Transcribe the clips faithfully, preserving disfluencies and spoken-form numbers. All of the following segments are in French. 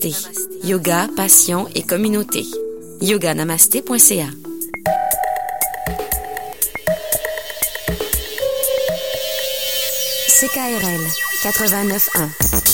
Namasté. Yoga, passion et communauté. yoga namasté point c a. C K R L quatre-vingt-neuf un.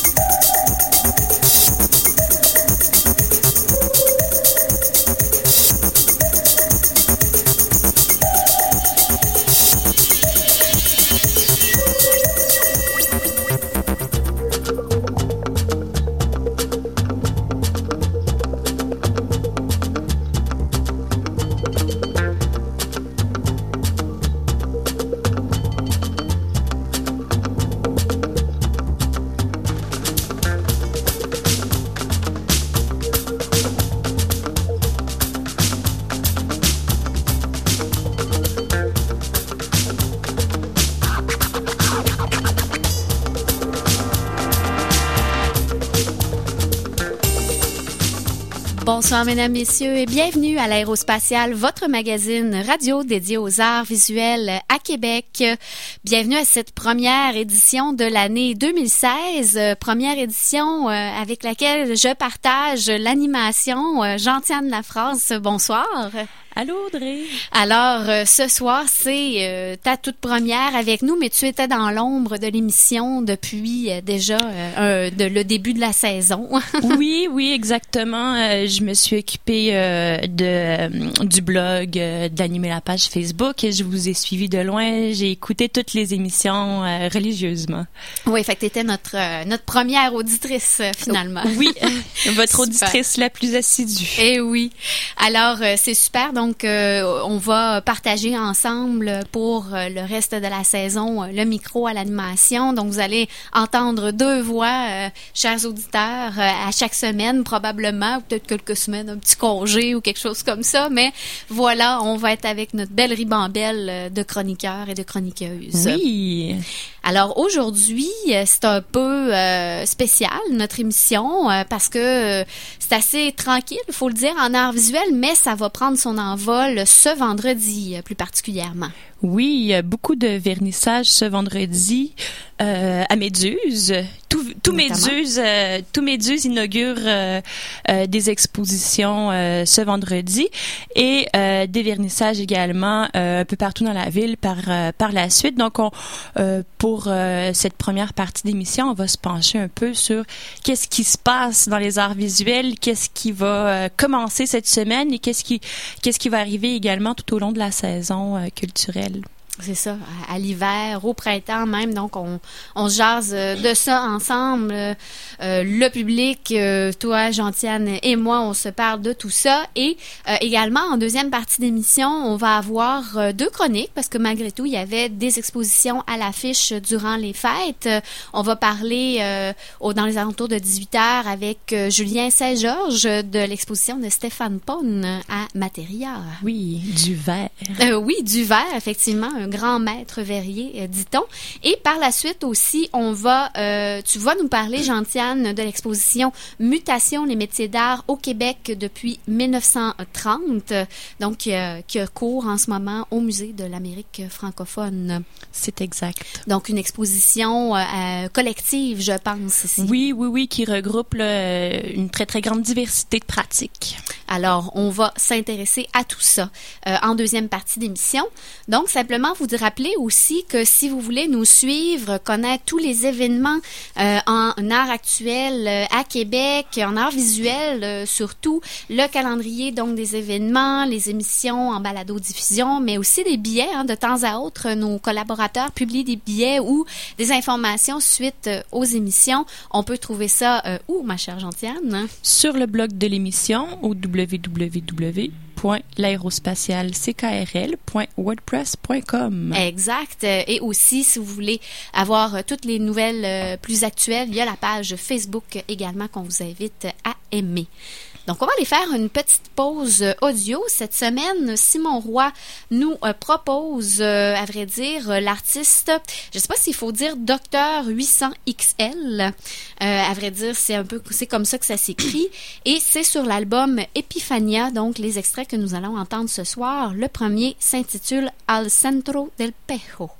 Bonsoir, mesdames, messieurs, et bienvenue à l'Aérospatiale, votre magazine radio dédié aux arts visuels à Québec. Bienvenue à cette première édition de l'année deux mille seize, première édition euh, avec laquelle je partage l'animation. Euh, Gentiane Lafrance, bonsoir. Allô, Audrey. Alors, euh, ce soir, c'est euh, ta toute première avec nous, mais tu étais dans l'ombre de l'émission depuis euh, déjà euh, de, le début de la saison. oui, oui, exactement. Euh, je me suis occupée euh, de euh, du blog, euh, d'animer la page Facebook et je vous ai suivi de loin. J'ai écouté toutes les émissions euh, religieusement. Oui, fait que t'étais notre euh, notre première auditrice euh, finalement. Oui, votre auditrice la plus assidue. Eh oui. Alors, euh, c'est super. Donc, Donc, euh, on va partager ensemble pour euh, le reste de la saison euh, le micro à l'animation. Donc, vous allez entendre deux voix, euh, chers auditeurs, euh, à chaque semaine probablement, ou peut-être quelques semaines, un petit congé ou quelque chose comme ça. Mais voilà, on va être avec notre belle ribambelle de chroniqueurs et de chroniqueuses. Oui. Alors, aujourd'hui, c'est un peu euh, spécial, notre émission, euh, parce que euh, c'est assez tranquille, il faut le dire, en art visuel, mais ça va prendre son envol ce vendredi, plus particulièrement. Oui, il y a beaucoup de vernissage ce vendredi euh, à Méduse. Tout, tout Méduse, euh, tout Méduse inaugure euh, euh, des expositions euh, ce vendredi et euh, des vernissages également euh, un peu partout dans la ville par euh, par la suite. Donc, on, euh, pour euh, cette première partie d'émission, on va se pencher un peu sur qu'est-ce qui se passe dans les arts visuels, qu'est-ce qui va euh, commencer cette semaine et qu'est-ce qui qu'est-ce qui va arriver également tout au long de la saison euh, culturelle. C'est ça, à, à l'hiver, au printemps même, donc on, on jase de ça ensemble. Euh, le public, euh, toi, Gentiane et moi, on se parle de tout ça. Et euh, également, en deuxième partie d'émission, on va avoir euh, deux chroniques, parce que malgré tout, il y avait des expositions à l'affiche durant les fêtes. On va parler euh, au, dans les alentours de dix-huit heures avec euh, Julien Saint-Georges de l'exposition de Stéphane Pone à Materia. Oui, du verre. Euh, oui, du verre, effectivement, un grand maître verrier, euh, dit-on. Et par la suite aussi, on va, euh, tu vas nous parler, Gentiane, de l'exposition Mutation, les métiers d'art au Québec depuis mille neuf cent trente, donc euh, qui court en ce moment au Musée de l'Amérique francophone. C'est exact. Donc, une exposition euh, collective, je pense, ici. Oui, oui, oui, qui regroupe là, une très, très grande diversité de pratiques. Alors, on va s'intéresser à tout ça euh, en deuxième partie d'émission. Donc, simplement vous rappeler aussi que si vous voulez nous suivre, connaître tous les événements euh, en, en art actuel euh, à Québec, en art visuel euh, surtout, le calendrier donc des événements, les émissions en balado-diffusion, mais aussi des billets. Hein, de temps à autre, nos collaborateurs publient des billets ou des informations suite euh, aux émissions. On peut trouver ça euh, où, ma chère Gentiane? Hein? Sur le blog de l'émission au w w w point l'aérospatiale c k r l point wordpress point com. Exact. Et aussi, si vous voulez avoir toutes les nouvelles plus actuelles, il y a la page Facebook également qu'on vous invite à aimer. Donc, on va aller faire une petite pause audio. Cette semaine, Simon Roy nous euh, propose, euh, à vrai dire, euh, l'artiste, je ne sais pas s'il faut dire Docteur huit cents X L. Euh, à vrai dire, c'est un peu, c'est comme ça que ça s'écrit. Et c'est sur l'album Epiphania, donc les extraits que nous allons entendre ce soir. Le premier s'intitule Al Centro del Pejo.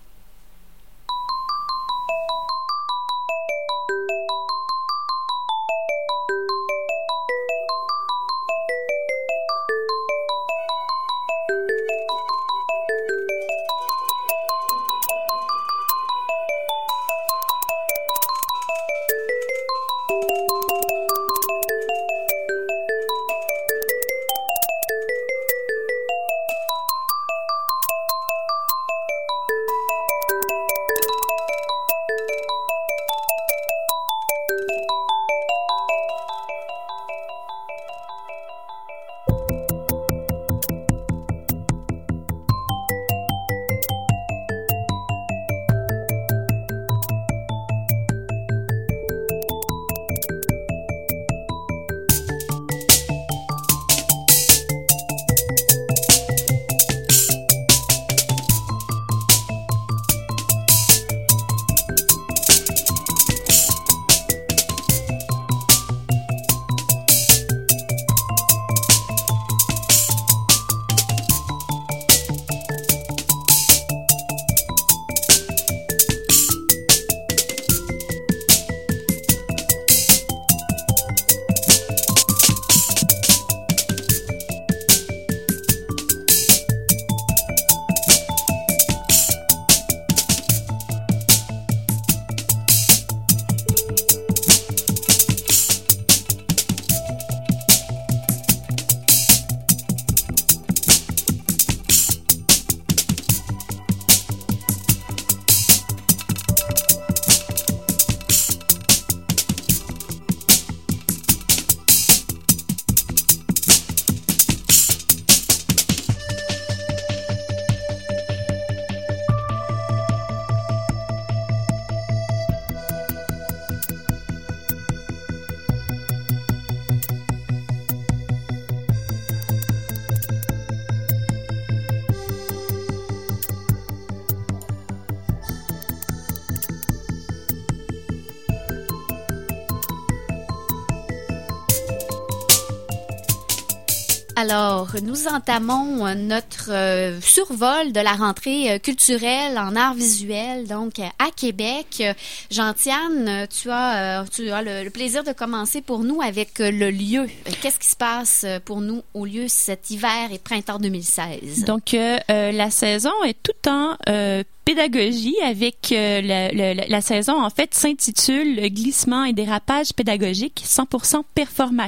Alors, nous entamons euh, notre euh, survol de la rentrée euh, culturelle en arts visuels, donc euh, à Québec. Euh, Jean-Tiane, euh, tu as, euh, tu as le, le plaisir de commencer pour nous avec euh, le lieu. Euh, Qu'est-ce qui se passe euh, pour nous au lieu cet hiver et printemps deux mille seize? Donc, euh, euh, la saison est tout en euh, pédagogie avec euh, la, la, la saison, en fait, s'intitule « Glissement et dérapage pédagogique cent pour cent performatif ».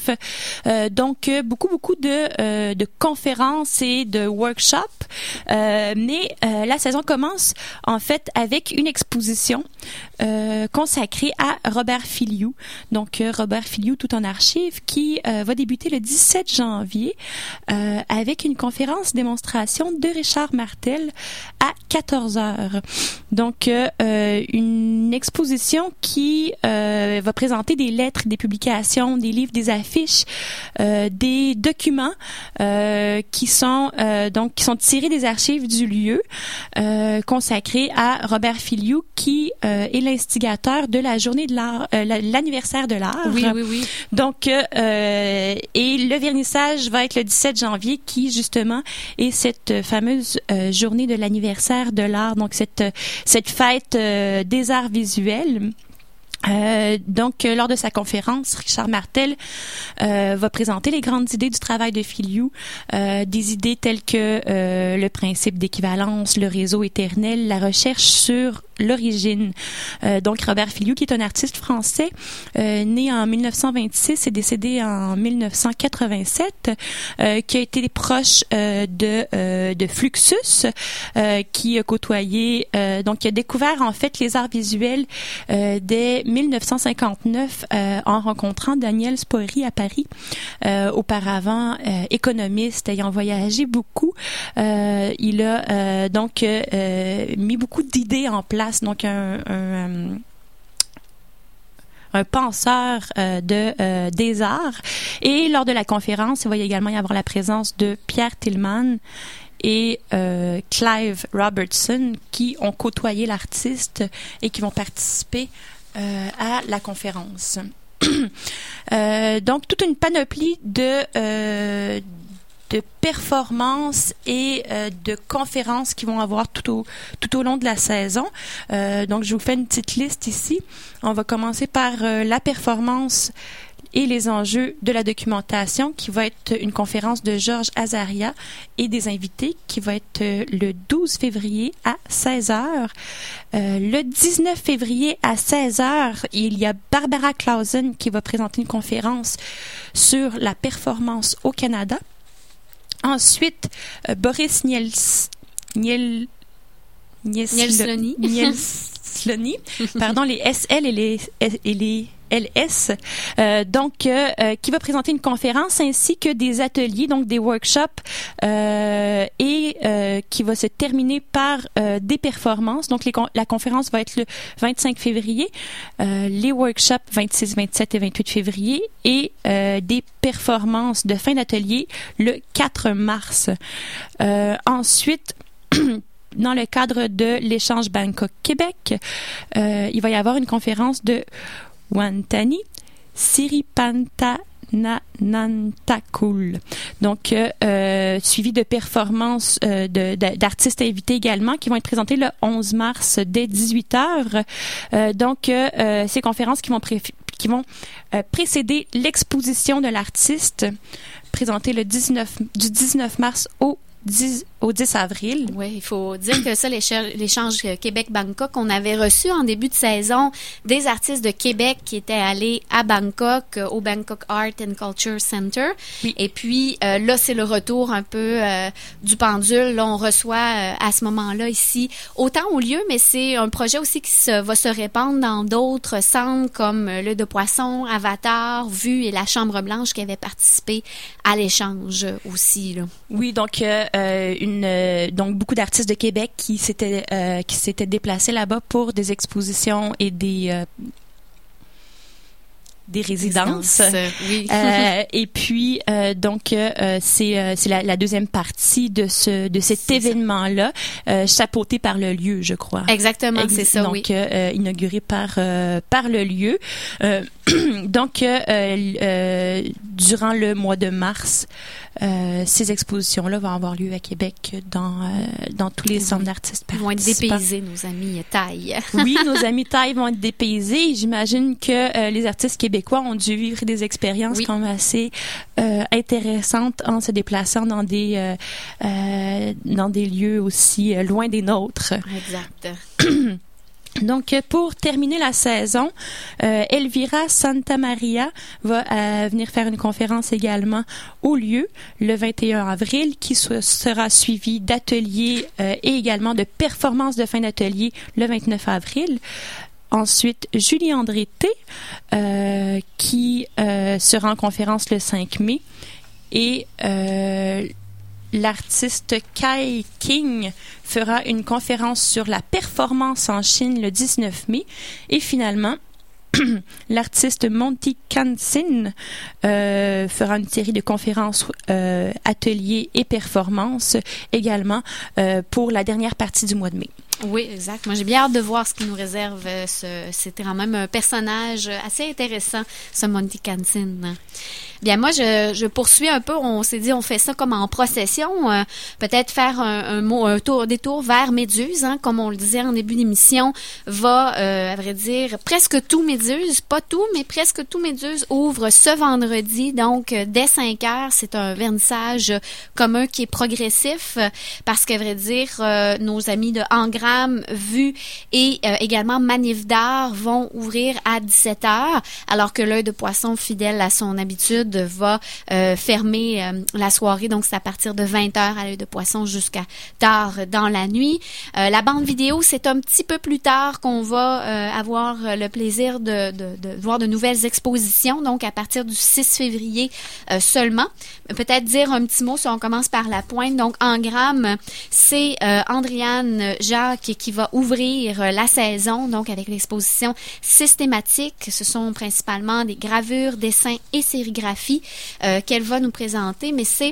Euh, donc, euh, beaucoup, beaucoup de, euh, de conférences et de workshops. Euh, mais euh, la saison commence, en fait, avec une exposition euh, consacrée à Robert Filliou. Donc, euh, Robert Filliou, tout en archives, qui euh, va débuter le dix-sept janvier euh, avec une conférence démonstration de Richard Martel à quatorze heures. Donc, euh, une exposition qui euh, va présenter des lettres, des publications, des livres, des affiches, euh, des documents euh, qui sont euh, donc qui sont tirés des archives du lieu, euh, consacrés à Robert Filliou, qui euh, est l'instigateur de la journée de l'art, euh, l'anniversaire de l'art. Oui, oui, oui. Donc, euh, et le vernissage va être le dix-sept janvier, qui justement est cette fameuse euh, journée de l'anniversaire de l'art. Donc, cette, cette fête euh, des arts visuels. Euh, donc, euh, lors de sa conférence, Richard Martel euh, va présenter les grandes idées du travail de Filliou, euh, des idées telles que euh, le principe d'équivalence, le réseau éternel, la recherche sur l'origine. Euh, donc, Robert Filliou, qui est un artiste français, euh, né en mille neuf cent vingt-six et décédé en mille neuf cent quatre-vingt-sept, euh, qui a été proche euh, de euh, de Fluxus, euh, qui a côtoyé, euh, donc qui a découvert en fait les arts visuels euh, dès mille neuf cent cinquante-neuf euh, en rencontrant Daniel Spory à Paris, euh, auparavant euh, économiste, ayant voyagé beaucoup. Euh, il a euh, donc euh, mis beaucoup d'idées en place. Donc, un, un, un penseur euh, de euh, des arts. Et lors de la conférence, il va également y avoir la présence de Pierre Tillman et euh, Clive Robertson, qui ont côtoyé l'artiste et qui vont participer euh, à la conférence. euh, donc, toute une panoplie de... Euh, de performances et euh, de conférences qui vont avoir tout au tout au long de la saison. Euh, donc, je vous fais une petite liste ici. On va commencer par euh, la performance et les enjeux de la documentation, qui va être une conférence de Georges Azaria et des invités, qui va être euh, le douze février à seize heures. Euh, le dix-neuf février à seize heures, il y a Barbara Clausen qui va présenter une conférence sur la performance au Canada. Ensuite, euh, Boris Niels, Niel, Nielslony, Nielslony, pardon, les S L et les, et les L S, euh, donc euh, euh, qui va présenter une conférence ainsi que des ateliers, donc des workshops, euh, et euh, qui va se terminer par euh, des performances. Donc les con- la conférence va être le vingt-cinq février, euh, les workshops vingt-six, vingt-sept et vingt-huit février, et euh, des performances de fin d'atelier le quatre mars. Euh, ensuite, dans le cadre de l'échange Bangkok-Québec, euh, il va y avoir une conférence de Wantani Siripantananantakul. Donc, euh, euh, suivi de performances euh, de, de, d'artistes invités également, qui vont être présentées le onze mars dès dix-huit heures. Euh, donc, euh, ces conférences qui vont, pré- qui vont euh, précéder l'exposition de l'artiste, présentée le dix-neuf, du dix-neuf mars au dix, au dix avril. Oui, il faut dire que ça, l'échange Québec-Bangkok, on avait reçu en début de saison des artistes de Québec qui étaient allés à Bangkok, au Bangkok Art and Culture Center. Oui. Et puis, euh, là, c'est le retour un peu euh, du pendule. Là, on reçoit euh, à ce moment-là ici, autant au lieu, mais c'est un projet aussi qui se, va se répandre dans d'autres centres comme euh, le de Poisson, Avatar, Vue et la Chambre Blanche qui avaient participé à l'échange aussi, là. Oui, donc... Euh, Euh, une euh, donc beaucoup d'artistes de Québec qui s'étaient euh, qui s'étaient déplacés là-bas pour des expositions et des euh, des résidences. Résidence, oui. euh, et puis euh, donc euh, c'est euh, c'est la, la deuxième partie de ce de cet c'est événement-là, euh, chapeauté par le lieu, je crois. Exactement, Ex- c'est ça. Donc oui. euh, inauguré par euh, par le lieu. Euh, Donc, euh, euh, durant le mois de mars, euh, ces expositions-là vont avoir lieu à Québec dans, euh, dans tous les centres d'artistes participants. Ils vont être dépaysés, nos amis Thaï. Oui, nos amis Thaï vont être dépaysés. J'imagine que euh, les artistes québécois ont dû vivre des expériences oui. quand même assez euh, intéressantes en se déplaçant dans des, euh, euh, dans des lieux aussi euh, loin des nôtres. Exact. Donc, pour terminer la saison, euh, Elvira Santamaria va euh, venir faire une conférence également au lieu le vingt et un avril, qui so- sera suivie d'ateliers euh, et également de performances de fin d'atelier le vingt-neuf avril. Ensuite, Julie André-T, euh, qui euh, sera en conférence le cinq mai. Et euh, l'artiste Kai King fera une conférence sur la performance en Chine le dix-neuf mai. Et finalement, l'artiste Monty Kansin euh, fera une série de conférences, euh, ateliers et performances également euh, pour la dernière partie du mois de mai. Oui, exact. Moi, j'ai bien hâte de voir ce qu'il nous réserve. Ce, c'était quand même un personnage assez intéressant, ce Monty Kansin. Bien, moi, je, je poursuis un peu. On s'est dit, on fait ça comme en procession. Euh, peut-être faire un, un, mot, un tour, détour vers Méduse, hein, comme on le disait en début d'émission, va, euh, à vrai dire, presque tout Méduse, pas tout, mais presque tout Méduse ouvre ce vendredi. Donc, dès cinq heures, c'est un vernissage commun qui est progressif, parce qu'à vrai dire, euh, nos amis de Engram, Vue et euh, également Manif d'art vont ouvrir à dix-sept heures, alors que l'Œil de Poisson, fidèle à son habitude, va euh, fermer euh, la soirée. Donc, c'est à partir de vingt heures à l'Œil de Poisson jusqu'à tard dans la nuit. Euh, la bande vidéo, c'est un petit peu plus tard qu'on va euh, avoir le plaisir de, de, de voir de nouvelles expositions. Donc, à partir du six février euh, seulement. Peut-être dire un petit mot si on commence par la pointe. Donc, Engram, c'est euh, Andréane Jacques qui va ouvrir euh, la saison, donc avec l'exposition systématique. Ce sont principalement des gravures, dessins et sérigraphies Euh, qu'elle va nous présenter, mais c'est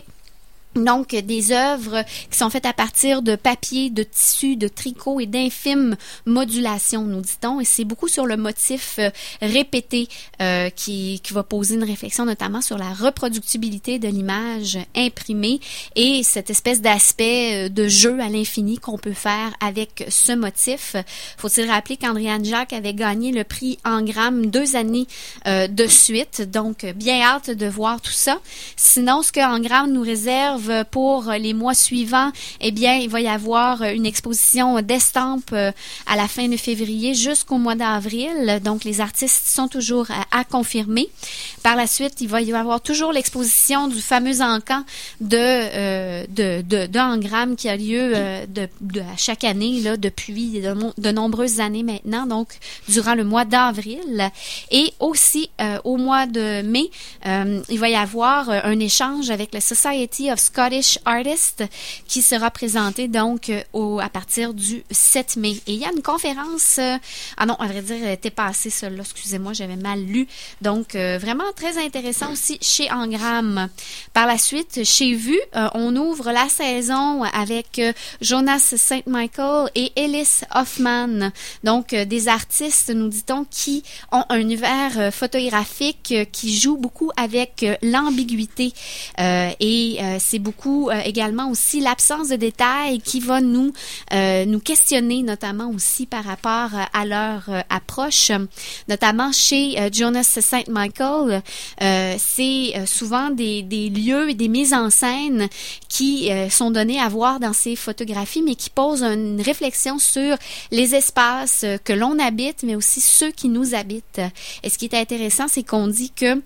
donc des œuvres qui sont faites à partir de papier, de tissu, de tricot et d'infimes modulations, nous dit-on. Et c'est beaucoup sur le motif euh, répété euh, qui, qui va poser une réflexion notamment sur la reproductibilité de l'image imprimée et cette espèce d'aspect de jeu à l'infini qu'on peut faire avec ce motif. Faut-il rappeler qu'Andréane Jacques avait gagné le prix Engram deux années euh, de suite. Donc, bien hâte de voir tout ça. Sinon, ce que Engram nous réserve pour les mois suivants, eh bien, il va y avoir une exposition d'estampes à la fin de février jusqu'au mois d'avril. Donc, les artistes sont toujours à, à confirmer. Par la suite, il va y avoir toujours l'exposition du fameux encan de, euh, de, de, de Engram qui a lieu euh, de, de, à chaque année, là, depuis de, de nombreuses années maintenant, donc durant le mois d'avril. Et aussi, euh, au mois de mai, euh, il va y avoir un échange avec le Society of Scottish Artists qui sera présenté donc au, à partir du sept mai. Et il y a une conférence, euh, ah non, à vrai dire, elle était passée celle-là, excusez-moi, j'avais mal lu. Donc, euh, vraiment très intéressant aussi chez Engram. Par la suite, chez Vue, euh, on ouvre la saison avec euh, Jonas Saint-Michael et Ellis Hoffman. Donc, euh, des artistes, nous dit-on, qui ont un univers euh, photographique euh, qui joue beaucoup avec euh, l'ambiguïté. Euh, et euh, c'est beaucoup euh, également aussi l'absence de détails qui va nous, euh, nous questionner, notamment aussi par rapport euh, à leur euh, approche. Notamment chez euh, Jonas Saint-Michael, euh, c'est euh, souvent des, des lieux et des mises en scène qui euh, sont donnés à voir dans ces photographies, mais qui posent une réflexion sur les espaces euh, que l'on habite, mais aussi ceux qui nous habitent. Et ce qui est intéressant, c'est qu'on dit que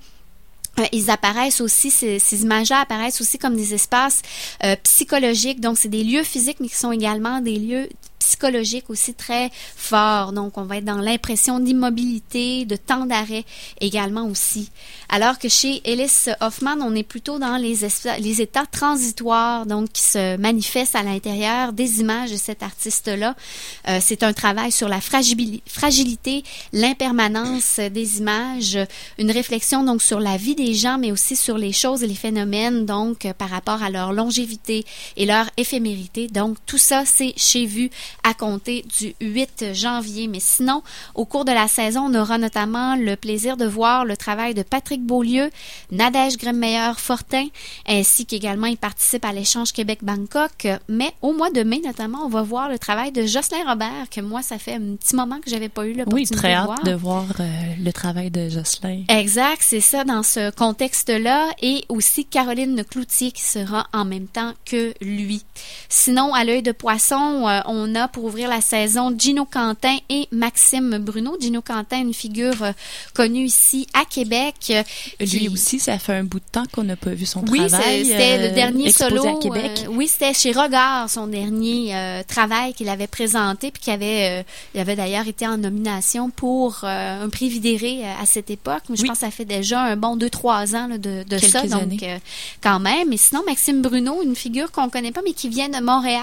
ils apparaissent aussi, ces, ces images-là apparaissent aussi comme des espaces euh, psychologiques. Donc, c'est des lieux physiques, mais qui sont également des lieux psychologique aussi très fort. Donc, on va être dans l'impression d'immobilité, de temps d'arrêt également aussi. Alors que chez Ellis Hoffman, on est plutôt dans les, esp- les états transitoires, donc qui se manifestent à l'intérieur des images de cet artiste-là. Euh, c'est un travail sur la fragili- fragilité, l'impermanence des images, une réflexion donc sur la vie des gens, mais aussi sur les choses et les phénomènes, donc euh, par rapport à leur longévité et leur éphémérité. Donc, tout ça, c'est chez Vue à compter du huit janvier. Mais sinon, au cours de la saison, on aura notamment le plaisir de voir le travail de Patrick Beaulieu, Nadège Gremmeyer-Fortin, ainsi qu'également il participe à l'échange Québec-Bangkok. Mais au mois de mai, notamment, on va voir le travail de Jocelyn Robert, que moi, ça fait un petit moment que j'avais pas eu l'opportunité oui, très de hâte voir. de voir euh, le travail de Jocelyn. Exact, c'est ça dans ce contexte-là. Et aussi Caroline Cloutier qui sera en même temps que lui. Sinon, à l'œil de poisson, euh, on a pour ouvrir la saison Gino Quentin et Maxime Bruno. Gino Quentin, une figure euh, connue ici à Québec. Euh, lui qui... aussi, ça fait un bout de temps qu'on n'a pas vu son oui, travail. Oui, c'était euh, le dernier solo. à Québec. Euh, oui, c'était chez Regard, son dernier euh, travail qu'il avait présenté, puis qui avait, euh, il avait d'ailleurs été en nomination pour euh, un prix Vidéré euh, à cette époque. Mais je oui. pense que ça fait déjà un bon deux, trois ans là, de, de ça. Donc, années. Euh, quand même. Et sinon, Maxime Bruno, une figure qu'on connaît pas, mais qui vient de Montréal.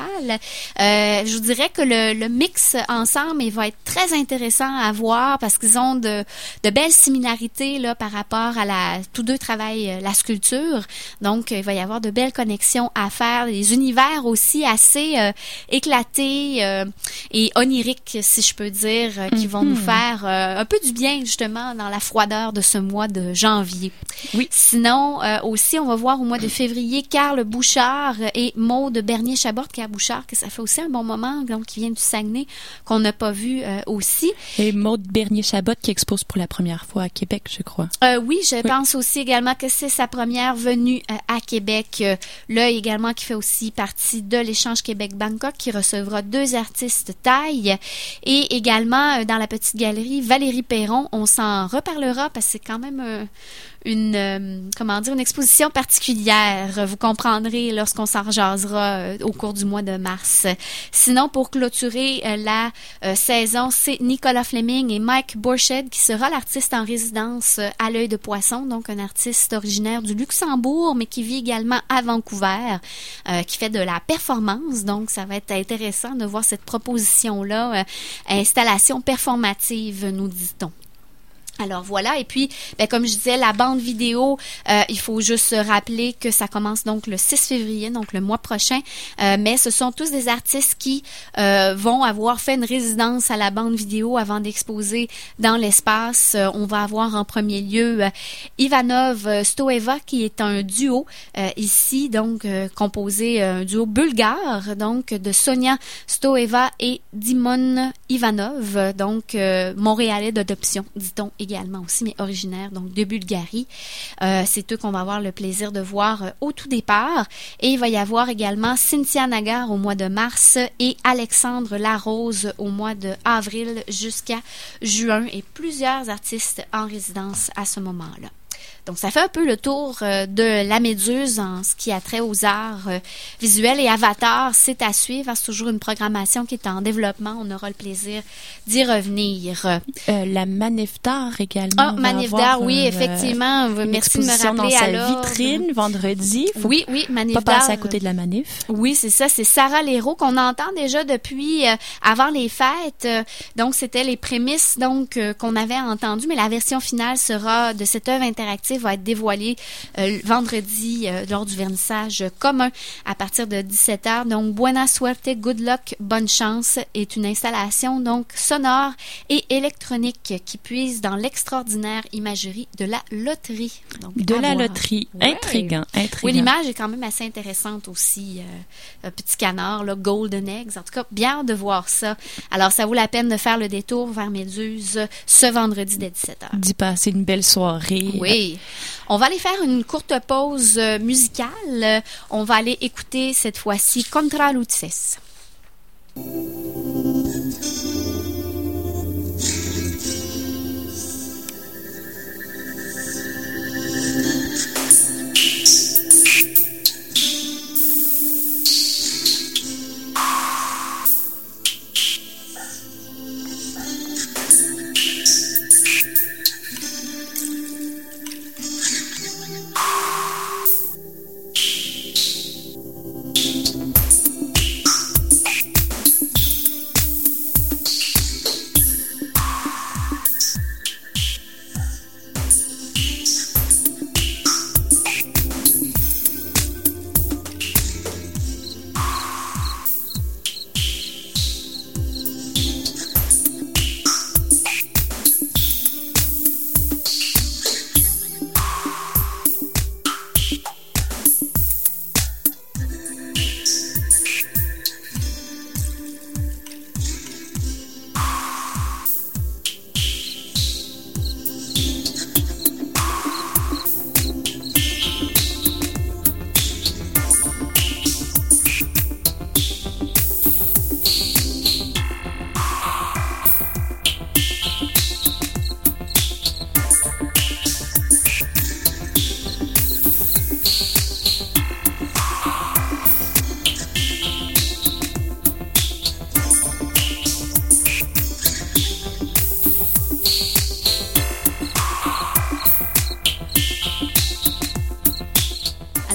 Euh, je vous dirais que le, le mix ensemble, il va être très intéressant à voir parce qu'ils ont de, de belles similarités là, par rapport à la... Tous deux travaillent la sculpture. Donc, il va y avoir de belles connexions à faire. Les univers aussi assez euh, éclatés euh, et oniriques, si je peux dire, euh, qui mm-hmm. vont nous faire euh, un peu du bien, justement, dans la froideur de ce mois de janvier. Oui. Sinon, euh, aussi, on va voir au mois de février Carl Bouchard et Maude Bernier-Chabot. Carl Bouchard, que ça fait aussi un bon moment, donc qui vient du Saguenay, qu'on n'a pas vu euh, aussi. Et Maude Bernier-Chabot qui expose pour la première fois à Québec, je crois. Euh, oui, je oui. pense aussi également que c'est sa première venue euh, à Québec. Euh, là, également, qui fait aussi partie de l'échange Québec-Bangkok, qui recevra deux artistes taille. Et également, euh, dans la petite galerie, Valérie Perron. On s'en reparlera parce que c'est quand même... Euh, une euh, comment dire une exposition particulière. Vous comprendrez lorsqu'on s'en rejasera euh, au cours du mois de mars. Sinon, pour clôturer euh, la euh, saison, c'est Nicolas Fleming et Mike Borshed qui sera l'artiste en résidence euh, à l'œil de poisson, donc un artiste originaire du Luxembourg, mais qui vit également à Vancouver, euh, qui fait de la performance. Donc, ça va être intéressant de voir cette proposition-là, euh, installation performative, nous dit-on. Alors voilà, et puis, ben, comme je disais, la bande vidéo, euh, il faut juste se rappeler que ça commence donc le six février, donc le mois prochain, euh, mais ce sont tous des artistes qui euh, vont avoir fait une résidence à la bande vidéo avant d'exposer dans l'espace. Euh, on va avoir en premier lieu euh, Ivanov Stoeva, qui est un duo euh, ici, donc euh, composé, euh, un duo bulgare, donc de Sonia Stoeva et Dimon Ivanov, donc euh, montréalais d'adoption, dit-on également aussi, mais originaire donc de Bulgarie. Euh, c'est eux qu'on va avoir le plaisir de voir euh, au tout départ. Et il va y avoir également Cynthia Nagar au mois de mars et Alexandre Larose au mois de avril jusqu'à juin et plusieurs artistes en résidence à ce moment-là. Donc, ça fait un peu le tour euh, de la Méduse en ce qui a trait aux arts euh, visuels et Avatar. C'est à suivre. C'est toujours une programmation qui est en développement. On aura le plaisir d'y revenir. Euh, la Manif d'art également. Ah, Manif d'art, oui, euh, effectivement. Merci de me rappeler. Dans sa alors. vitrine, vendredi. Faut oui, oui, Manif pas d'art. passer à côté de la Manif. Oui, c'est ça. C'est Sarah Leroux qu'on entend déjà depuis euh, avant les fêtes. Euh, donc, c'était les prémices donc euh, qu'on avait entendues, mais la version finale sera de cette œuvre interactive va être dévoilée euh, vendredi euh, lors du vernissage commun à partir de dix-sept heures. Donc, Buena Suerte, Good Luck, Bonne Chance est une installation donc sonore et électronique qui puise dans l'extraordinaire imagerie de la loterie. Donc, de la voir. loterie. Ouais. Intriguant, intriguant. Oui, l'image est quand même assez intéressante aussi. Euh, un petit canard, là, Golden Eggs. En tout cas, bien de voir ça. Alors, ça vaut la peine de faire le détour vers Méduse ce vendredi dès dix-sept heures. D'y passer une belle soirée. Oui. On va aller faire une courte pause musicale. On va aller écouter cette fois-ci Contra Luces.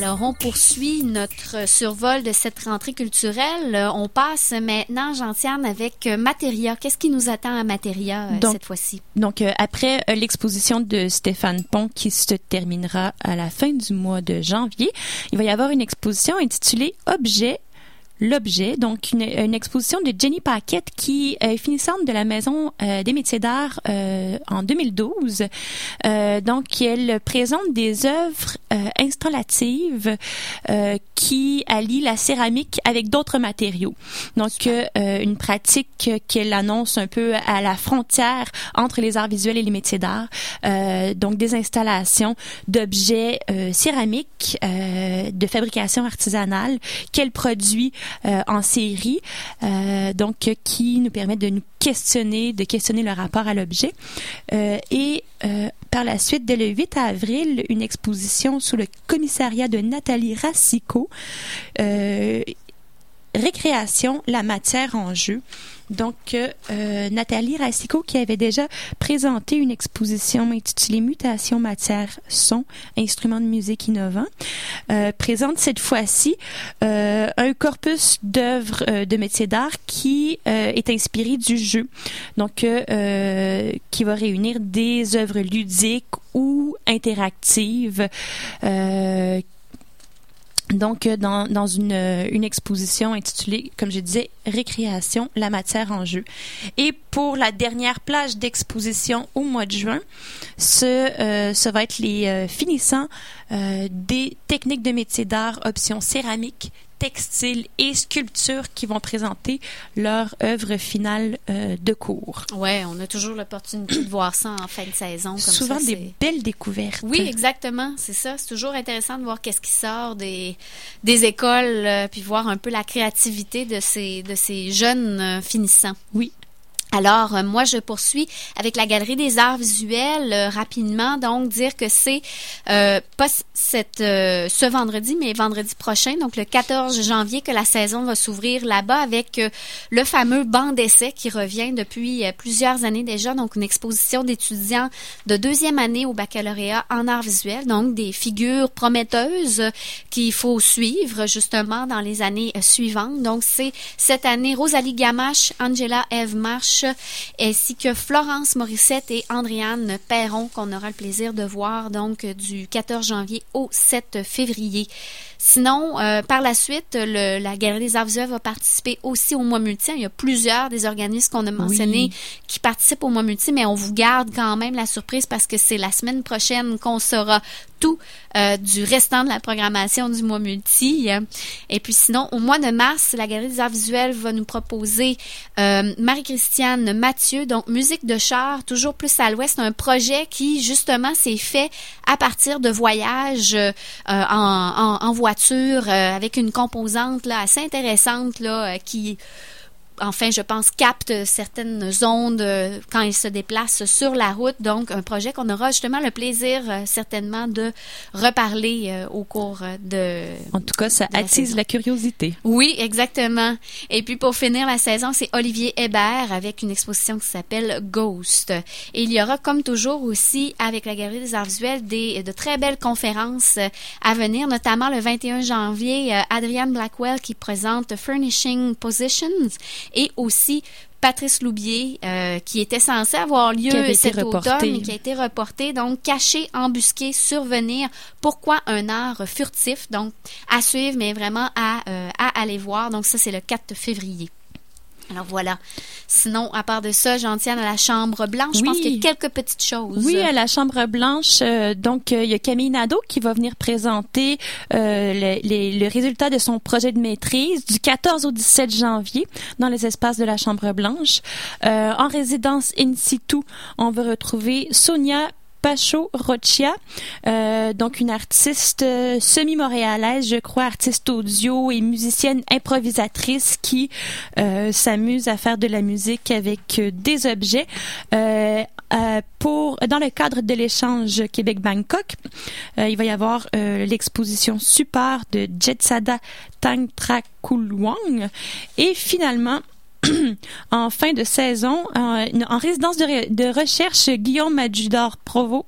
Alors, on poursuit notre survol de cette rentrée culturelle. On passe maintenant, Gentiane, avec Materia. Qu'est-ce qui nous attend à Materia euh, donc, cette fois-ci? Donc, euh, après euh, l'exposition de Stéphane Pont qui se terminera à la fin du mois de janvier, il va y avoir une exposition intitulée « Objet ». L'objet, donc une, une exposition de Jenny Paquette qui est finissante de la Maison euh, des métiers d'art euh, en deux mille douze. Euh, donc, elle présente des œuvres euh, installatives euh, qui allient la céramique avec d'autres matériaux. Donc, euh, une pratique qu'elle annonce un peu à la frontière entre les arts visuels et les métiers d'art. Euh, donc, des installations d'objets euh, céramiques euh, de fabrication artisanale qu'elle produit Euh, en série, euh, donc euh, qui nous permet de nous questionner, de questionner le rapport à l'objet. Euh, et euh, par la suite, dès le huit avril, une exposition sous le commissariat de Nathalie Racicot, euh, Récréation, la matière en jeu. Donc, euh, Nathalie Racicot, qui avait déjà présenté une exposition intitulée Mutation, matière, son, instruments de musique innovants, euh, présente cette fois-ci euh, un corpus d'œuvres euh, de métiers d'art qui euh, est inspiré du jeu. Donc, euh, qui va réunir des œuvres ludiques ou interactives, euh, Donc, dans, dans une, une exposition intitulée, comme je disais, Récréation, la matière en jeu. Et pour la dernière plage d'exposition au mois de juin, ce, euh, ce va être les euh, finissants euh, des techniques de métiers d'art, option céramique, textile et sculpture qui vont présenter leur œuvre finale euh, de cours. Oui, on a toujours l'opportunité de voir ça en fin de saison. Comme Souvent ça, des c'est... belles découvertes. Oui, exactement, c'est ça. C'est toujours intéressant de voir qu'est-ce qui sort des, des écoles, euh, puis voir un peu la créativité de ces, de ces jeunes euh, finissants. Oui. Alors, euh, moi, je poursuis avec la Galerie des arts visuels euh, rapidement. Donc, dire que c'est euh, pas cette, euh, ce vendredi, mais vendredi prochain, donc le quatorze janvier, que la saison va s'ouvrir là-bas avec euh, le fameux banc d'essai qui revient depuis euh, plusieurs années déjà. Donc, une exposition d'étudiants de deuxième année au baccalauréat en arts visuels. Donc, des figures prometteuses euh, qu'il faut suivre justement dans les années euh, suivantes. Donc, c'est cette année Rosalie Gamache, Angela Eve Marche, ainsi que Florence Morissette et Andréane Perron qu'on aura le plaisir de voir donc du quatorze janvier au sept février. Sinon, euh, par la suite, le, la Galerie des arts visuels va participer aussi au mois multi. Il y a plusieurs des organismes qu'on a mentionnés oui. qui participent au mois multi, mais on vous garde quand même la surprise parce que c'est la semaine prochaine qu'on saura tout euh, du restant de la programmation du mois multi. Et puis sinon, au mois de mars, la Galerie des arts visuels va nous proposer euh, Marie-Christiane Mathieu, donc musique de char, toujours plus à l'ouest, un projet qui justement s'est fait à partir de voyages euh, en, en, en voiture euh, avec une composante là, assez intéressante là, euh, qui... Enfin, je pense, capte certaines ondes euh, quand il se déplace sur la route. Donc, un projet qu'on aura justement le plaisir euh, certainement de reparler euh, au cours de... En tout cas, ça attise la, la curiosité. Oui, exactement. Et puis, pour finir la saison, c'est Olivier Hébert avec une exposition qui s'appelle Ghost. Et il y aura, comme toujours aussi, avec la Galerie des arts visuels, des, de très belles conférences à venir, notamment le vingt et un janvier, euh, Adrienne Blackwell qui présente Furnishing Positions, et aussi Patrice Loubier, euh, qui était censé avoir lieu cet automne, mais qui a été reporté. Donc, caché, embusqué, survenir. Pourquoi un art furtif? Donc, à suivre, mais vraiment à, euh, à aller voir. Donc, ça, c'est le quatre février. Alors voilà. Sinon, à part de ça, j'en tiens à la Chambre Blanche. Oui. Je pense qu'il y a quelques petites choses. Oui, à la Chambre Blanche. Euh, donc, euh, il y a Camille Nadeau qui va venir présenter euh, le, les, le résultat de son projet de maîtrise du quatorze au dix-sept janvier dans les espaces de la Chambre Blanche. Euh, en résidence in situ, on va retrouver Sonia Pacho-Rochia, euh, donc une artiste euh, semi-montréalaise, je crois, artiste audio et musicienne improvisatrice qui euh, s'amuse à faire de la musique avec euh, des objets. Euh, euh, pour dans le cadre de l'échange Québec-Bangkok, euh, il va y avoir euh, l'exposition Super de Jetsada Tangtrakulwang et finalement en fin de saison, en, en résidence de, de recherche, Guillaume Adjudor Provo,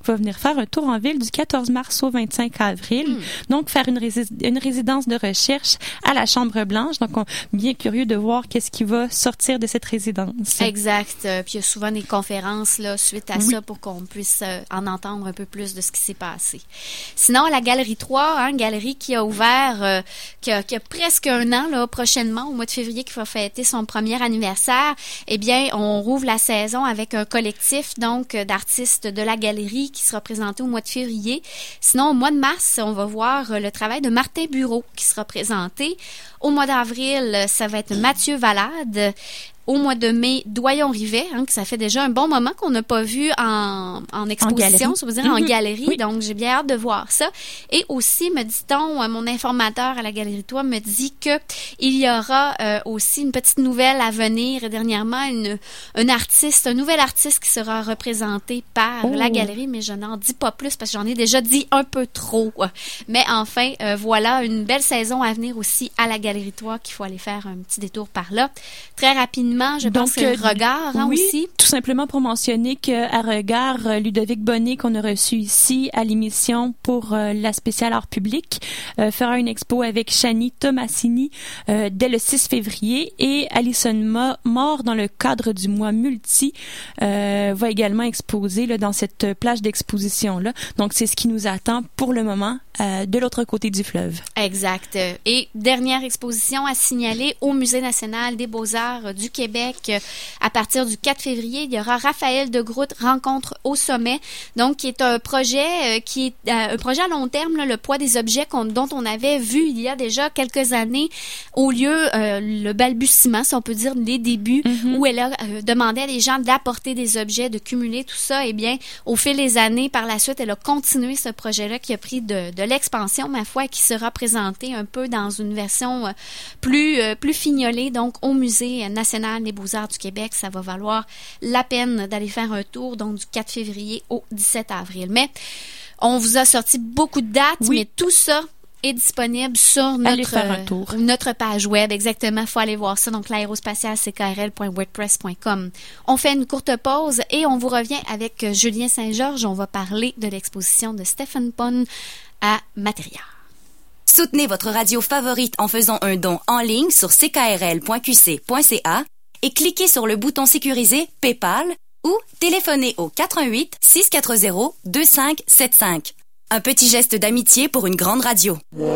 va venir faire un tour en ville du quatorze mars au vingt-cinq avril. Mm. Donc, faire une, rési- une résidence de recherche à la Chambre-Blanche. Donc, on est bien curieux de voir qu'est-ce qui va sortir de cette résidence. Exact. Euh, puis, il y a souvent des conférences là, suite à oui. ça pour qu'on puisse euh, en entendre un peu plus de ce qui s'est passé. Sinon, la Galerie trois, hein, galerie qui a ouvert, euh, qui, a, qui a presque un an, là, prochainement, au mois de février, qui va fêter son premier anniversaire, eh bien, on rouvre la saison avec un collectif, donc, d'artistes de la galerie qui sera présenté au mois de février. Sinon, au mois de mars, on va voir le travail de Martin Bureau qui sera présenté. Au mois d'avril, ça va être Mathieu Valade. Au mois de mai, Doyon-Rivet, hein, que ça fait déjà un bon moment qu'on n'a pas vu en, en exposition, ça veut dire mm-hmm. en galerie, oui. Donc j'ai bien hâte de voir ça. Et aussi, me dit-on, mon informateur à la Galerie trois me dit que il y aura euh, aussi une petite nouvelle à venir. Dernièrement, une, une artiste, un nouvel artiste qui sera représenté par oh. la Galerie, mais je n'en dis pas plus parce que j'en ai déjà dit un peu trop. Mais enfin, euh, voilà, une belle saison à venir aussi à la Galerie trois qu'il faut aller faire un petit détour par là. Très rapidement, je Donc, pense que euh, Regard hein, oui, aussi. Tout simplement pour mentionner qu'à Regard, Ludovic Bonnet, qu'on a reçu ici à l'émission pour euh, la spéciale art public, euh, fera une expo avec Shani Tomasini euh, dès le six février et Alison Mo- Moore, dans le cadre du mois Multi, euh, va également exposer là, dans cette plage d'exposition-là. Donc, c'est ce qui nous attend pour le moment euh, de l'autre côté du fleuve. Exact. Et dernière exposition à signaler au Musée national des beaux-arts du Québec. À partir du quatre février, il y aura Raphaël de Groot, Rencontre au sommet, donc qui est un projet euh, qui est euh, un projet à long terme, là, le poids des objets qu'on, dont on avait vu il y a déjà quelques années au lieu euh, le balbutiement, si on peut dire, des débuts, mm-hmm. où elle a euh, demandé à des gens d'apporter des objets, de cumuler tout ça. Eh bien, au fil des années, par la suite, elle a continué ce projet-là qui a pris de, de l'expansion, ma foi, et qui sera présenté un peu dans une version euh, plus, euh, plus fignolée, donc au Musée national des beaux-arts du Québec. Ça va valoir la peine d'aller faire un tour, donc du quatre février au dix-sept avril. Mais on vous a sorti beaucoup de dates, oui. mais tout ça est disponible sur notre, euh, notre page web. Exactement, il faut aller voir ça. Donc, l'aérospatiale, c k r l point wordpress point com. On fait une courte pause et on vous revient avec Julien Saint-Georges. On va parler de l'exposition de Stephen Pun à Materia. Soutenez votre radio favorite en faisant un don en ligne sur c k r l point q c point c a et cliquez sur le bouton sécurisé PayPal ou téléphonez au quatre un huit, six quatre zéro, deux cinq sept cinq. Un petit geste d'amitié pour une grande radio.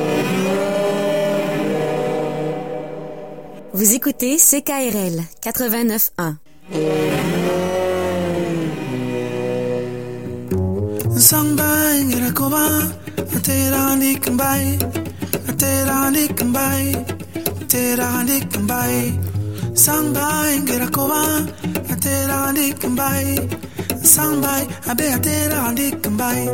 Vous écoutez C K R L quatre-vingt-neuf un. Sangbai ngirakoba terani kambai terani kambai terani kambai Sangbai ngirakoba terani kambai Sangbai abe terani kambai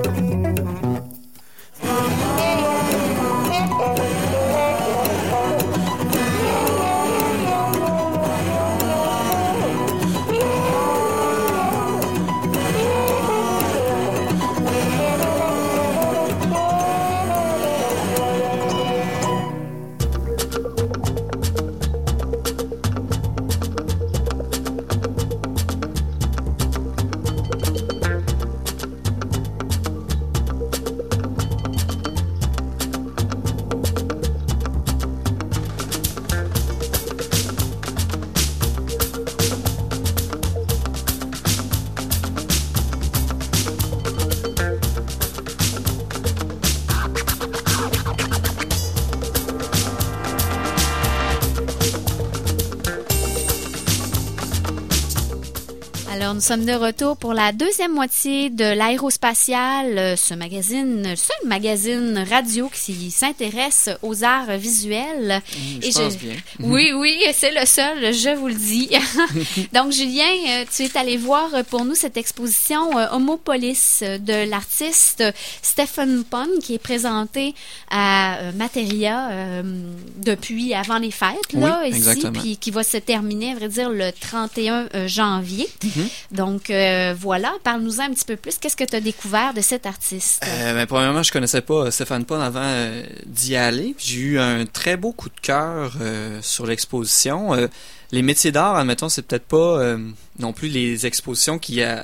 Alors, nous sommes de retour pour la deuxième moitié de l'aérospatiale, ce magazine, le seul magazine radio qui s'intéresse aux arts visuels. Mmh, je Et pense je... bien. Oui, oui, c'est le seul, je vous le dis. Donc, Julien, tu es allé voir pour nous cette exposition euh, Homopolis de l'artiste Stephen Pun qui est présentée à euh, Materia euh, depuis avant les fêtes, là, oui, ici, exactement. Puis qui va se terminer, à vrai dire, le trente et un janvier. Mm-hmm. Donc, euh, voilà, parle-nous un petit peu plus. Qu'est-ce que tu as découvert de cet artiste? Euh, ben, premièrement, je connaissais pas Stephen Pun avant euh, d'y aller. J'ai eu un très beau coup de cœur euh, sur l'exposition. Euh, les métiers d'art, admettons, c'est peut-être pas euh, non plus les expositions qui a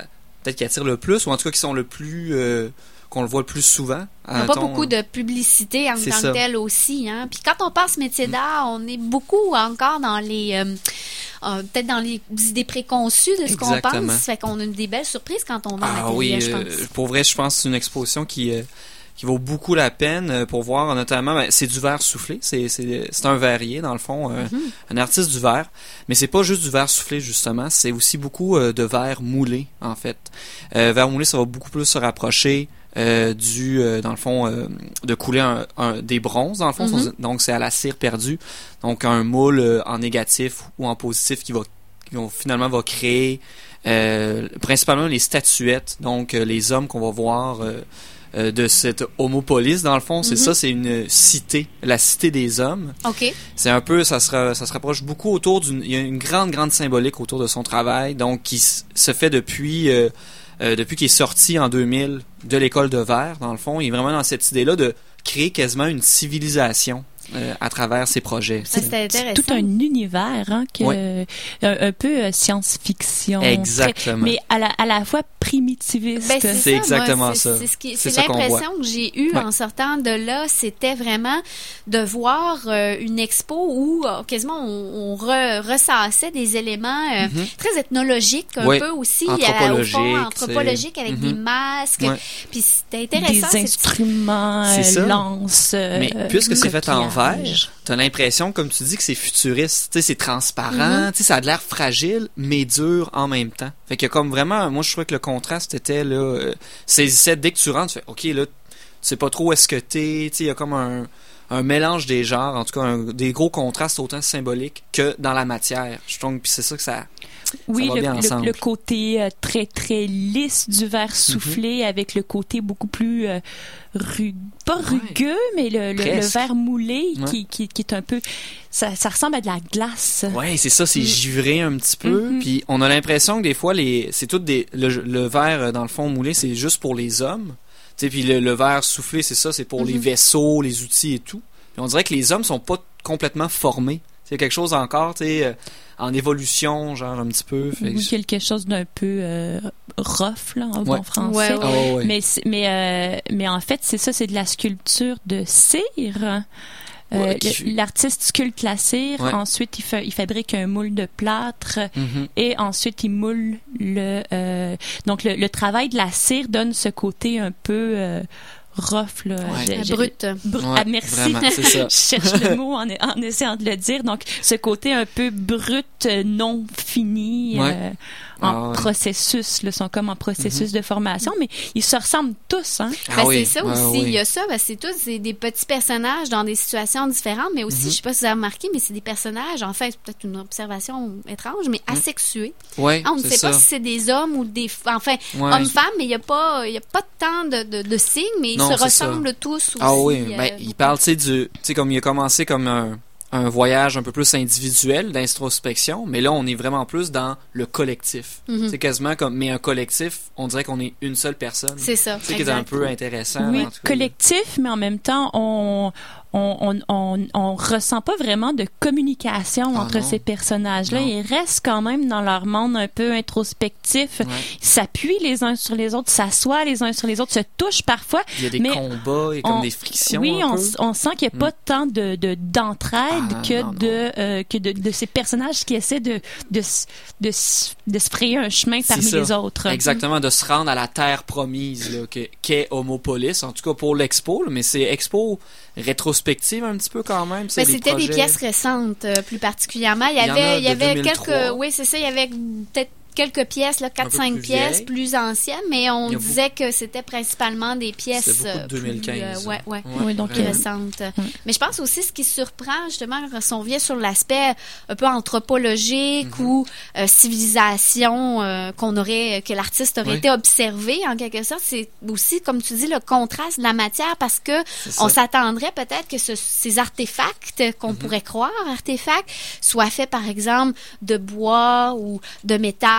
peut-être qui attirent le plus, ou en tout cas qui sont le plus... Euh, qu'on le voit le plus souvent. Il n'y a pas beaucoup de publicité en tant que telle aussi. Hein? Puis quand on passe métier d'art, on est beaucoup encore dans les... Euh, euh, peut-être dans les idées préconçues de ce Exactement. qu'on pense. Fait qu'on a des belles surprises quand on va ah, en oui, atelier, je pense. Euh, pour vrai, je pense que c'est une exposition qui... Euh, qui vaut beaucoup la peine pour voir, notamment, ben, c'est du verre soufflé, c'est, c'est, c'est un verrier, dans le fond, euh, mm-hmm. un artiste du verre, mais c'est pas juste du verre soufflé, justement, c'est aussi beaucoup euh, de verre moulé, en fait. Euh, verre moulé, ça va beaucoup plus se rapprocher euh, du, euh, dans le fond, euh, de couler un, un, des bronzes, dans le fond, mm-hmm. donc c'est à la cire perdue, donc un moule euh, en négatif ou en positif qui va, qui va finalement va créer euh, principalement les statuettes, donc euh, les hommes qu'on va voir... Euh, Euh, de cette homopolis, dans le fond, c'est mm-hmm. ça, c'est une cité, la cité des hommes. OK. C'est un peu, ça se, ça se rapproche beaucoup autour d'une, il y a une grande, grande symbolique autour de son travail, donc qui s- se fait depuis, euh, euh, depuis qu'il est sorti en deux mille de l'école de verre, dans le fond. Il est vraiment dans cette idée-là de créer quasiment une civilisation. Euh, à travers ses projets. C'est, c'est, c'est tout un univers, hein, que, ouais. un, un peu euh, science-fiction. Exactement. Très, mais à la, à la fois primitiviste. Ben, c'est c'est ça, exactement moi, c'est, ça. C'est, ce qui, c'est c'est ça l'impression que j'ai eue ouais. en sortant de là, c'était vraiment de voir euh, une expo où euh, quasiment on, on re, ressassait des éléments euh, mm-hmm. très ethnologiques, un ouais. peu aussi, anthropologique, à, au fond, anthropologique avec mm-hmm. des masques. Ouais. Puis c'était intéressant. Des instruments, c'est euh, lances. Euh, Mais puisque c'est fait en verre, t'as l'impression, comme tu dis, que c'est futuriste, tu sais, c'est transparent, mm-hmm. tu sais, ça a de l'air fragile, mais dur en même temps. Fait que comme vraiment, moi je trouvais que le contraste était là, euh, saisissait dès que tu rentres, tu fais, ok là, tu sais pas trop où est-ce que t'es, tu sais, il y a comme un, un mélange des genres, en tout cas un, des gros contrastes autant symboliques que dans la matière. Je trouve que c'est ça que ça. Oui, ça va le, bien le, ensemble. le côté euh, très très lisse du verre soufflé mm-hmm. avec le côté beaucoup plus euh, ru- pas rugueux, ouais. mais le, le, le verre moulé ouais. qui, qui, qui est un peu ça, ça ressemble à de la glace. Ouais, c'est ça, c'est mm. givré un petit peu. Mm-hmm. Puis on a l'impression que des fois les c'est tout des le, le verre dans le fond moulé, c'est juste pour les hommes. Tu sais, puis le, le verre soufflé, c'est ça, c'est pour mm-hmm. les vaisseaux, les outils et tout. Puis on dirait que les hommes sont pas complètement formés. C'est quelque chose encore, tu sais, euh, en évolution, genre un petit peu. Fait oui, quelque chose d'un peu euh, rough, là, en ouais. bon français. Ouais, ouais. Oh, ouais. Mais, mais, euh, mais en fait, c'est ça, c'est de la sculpture de cire. Euh, ouais, qui... L'artiste sculpte la cire, ouais. ensuite il, fa- il fabrique un moule de plâtre mm-hmm. et ensuite il moule le... Euh, donc le, le travail de la cire donne ce côté un peu... Euh, rough, là. Ouais. J'ai, j'ai, brut. Br- ouais, ah, merci. Vraiment, c'est ça. Je cherche le mot en, en essayant de le dire. Donc, ce côté un peu brut, non fini, ouais. euh, en ah, ouais. processus, là, sont comme en processus mm-hmm. de formation, mais ils se ressemblent tous, hein. Ben, ah, oui. c'est ça ouais, aussi. oui. Il y a ça, ben, c'est tous c'est des petits personnages dans des situations différentes, mais aussi, mm-hmm. je sais pas si vous avez remarqué, mais c'est des personnages, en fait, c'est peut-être une observation étrange, mais mm. asexués. Ouais, ah, on ne sait ça. pas si c'est des hommes ou des, enfin, ouais. hommes-femmes, mais il y a pas, il y a pas tant de, de, de signes, mais non, ils se ressemblent ça. tous aussi. Ah oui, euh, ben, il parle, tu sais, du, tu sais, comme il a commencé comme un, un voyage un peu plus individuel d'introspection, mais là, on est vraiment plus dans le collectif. Mm-hmm. C'est quasiment comme, mais un collectif, on dirait qu'on est une seule personne. C'est ça. C'est qui est un peu intéressant. Oui, en tout cas. collectif, mais en même temps, on, on, on, on, on ressent pas vraiment de communication ah entre non. ces personnages-là. Non. Ils restent quand même dans leur monde un peu introspectif. Ouais. Ils s'appuient les uns sur les autres, s'assoient les uns sur les autres, se touchent parfois. Il y a des mais combats, il y a comme on, des frictions. Oui, un on, peu. on sent qu'il n'y a pas mm. tant de, de, d'entraide ah, que, non, non. De, euh, que de, de ces personnages qui essaient de, de, de, de, de se frayer un chemin C'est parmi ça. les autres. Exactement, de se rendre à la terre promise là, que, qu'est Homopolis, en tout cas pour l'expo, là, mais c'est expo rétrospective un petit peu quand même. Mais c'était projets... des pièces récentes, euh, plus particulièrement. Il y avait, il y, il y avait quelques, oui, c'est ça, il y avait peut-être quelques pièces, là, quatre cinq pièces vieilles. Plus anciennes, mais on disait beaucoup... que c'était principalement des pièces c'était beaucoup de deux mille quinze. Plus, euh, ouais, ouais, ouais, oui, donc récentes. Euh, mais je pense aussi ce qui surprend, justement, quand on vient sur l'aspect un peu anthropologique mm-hmm. ou euh, civilisation euh, qu'on aurait, que l'artiste aurait oui. été observé, en quelque sorte, c'est aussi, comme tu dis, le contraste de la matière, parce que on s'attendrait peut-être que ce, ces artefacts qu'on mm-hmm. pourrait croire artefacts soient faits, par exemple, de bois ou de métal,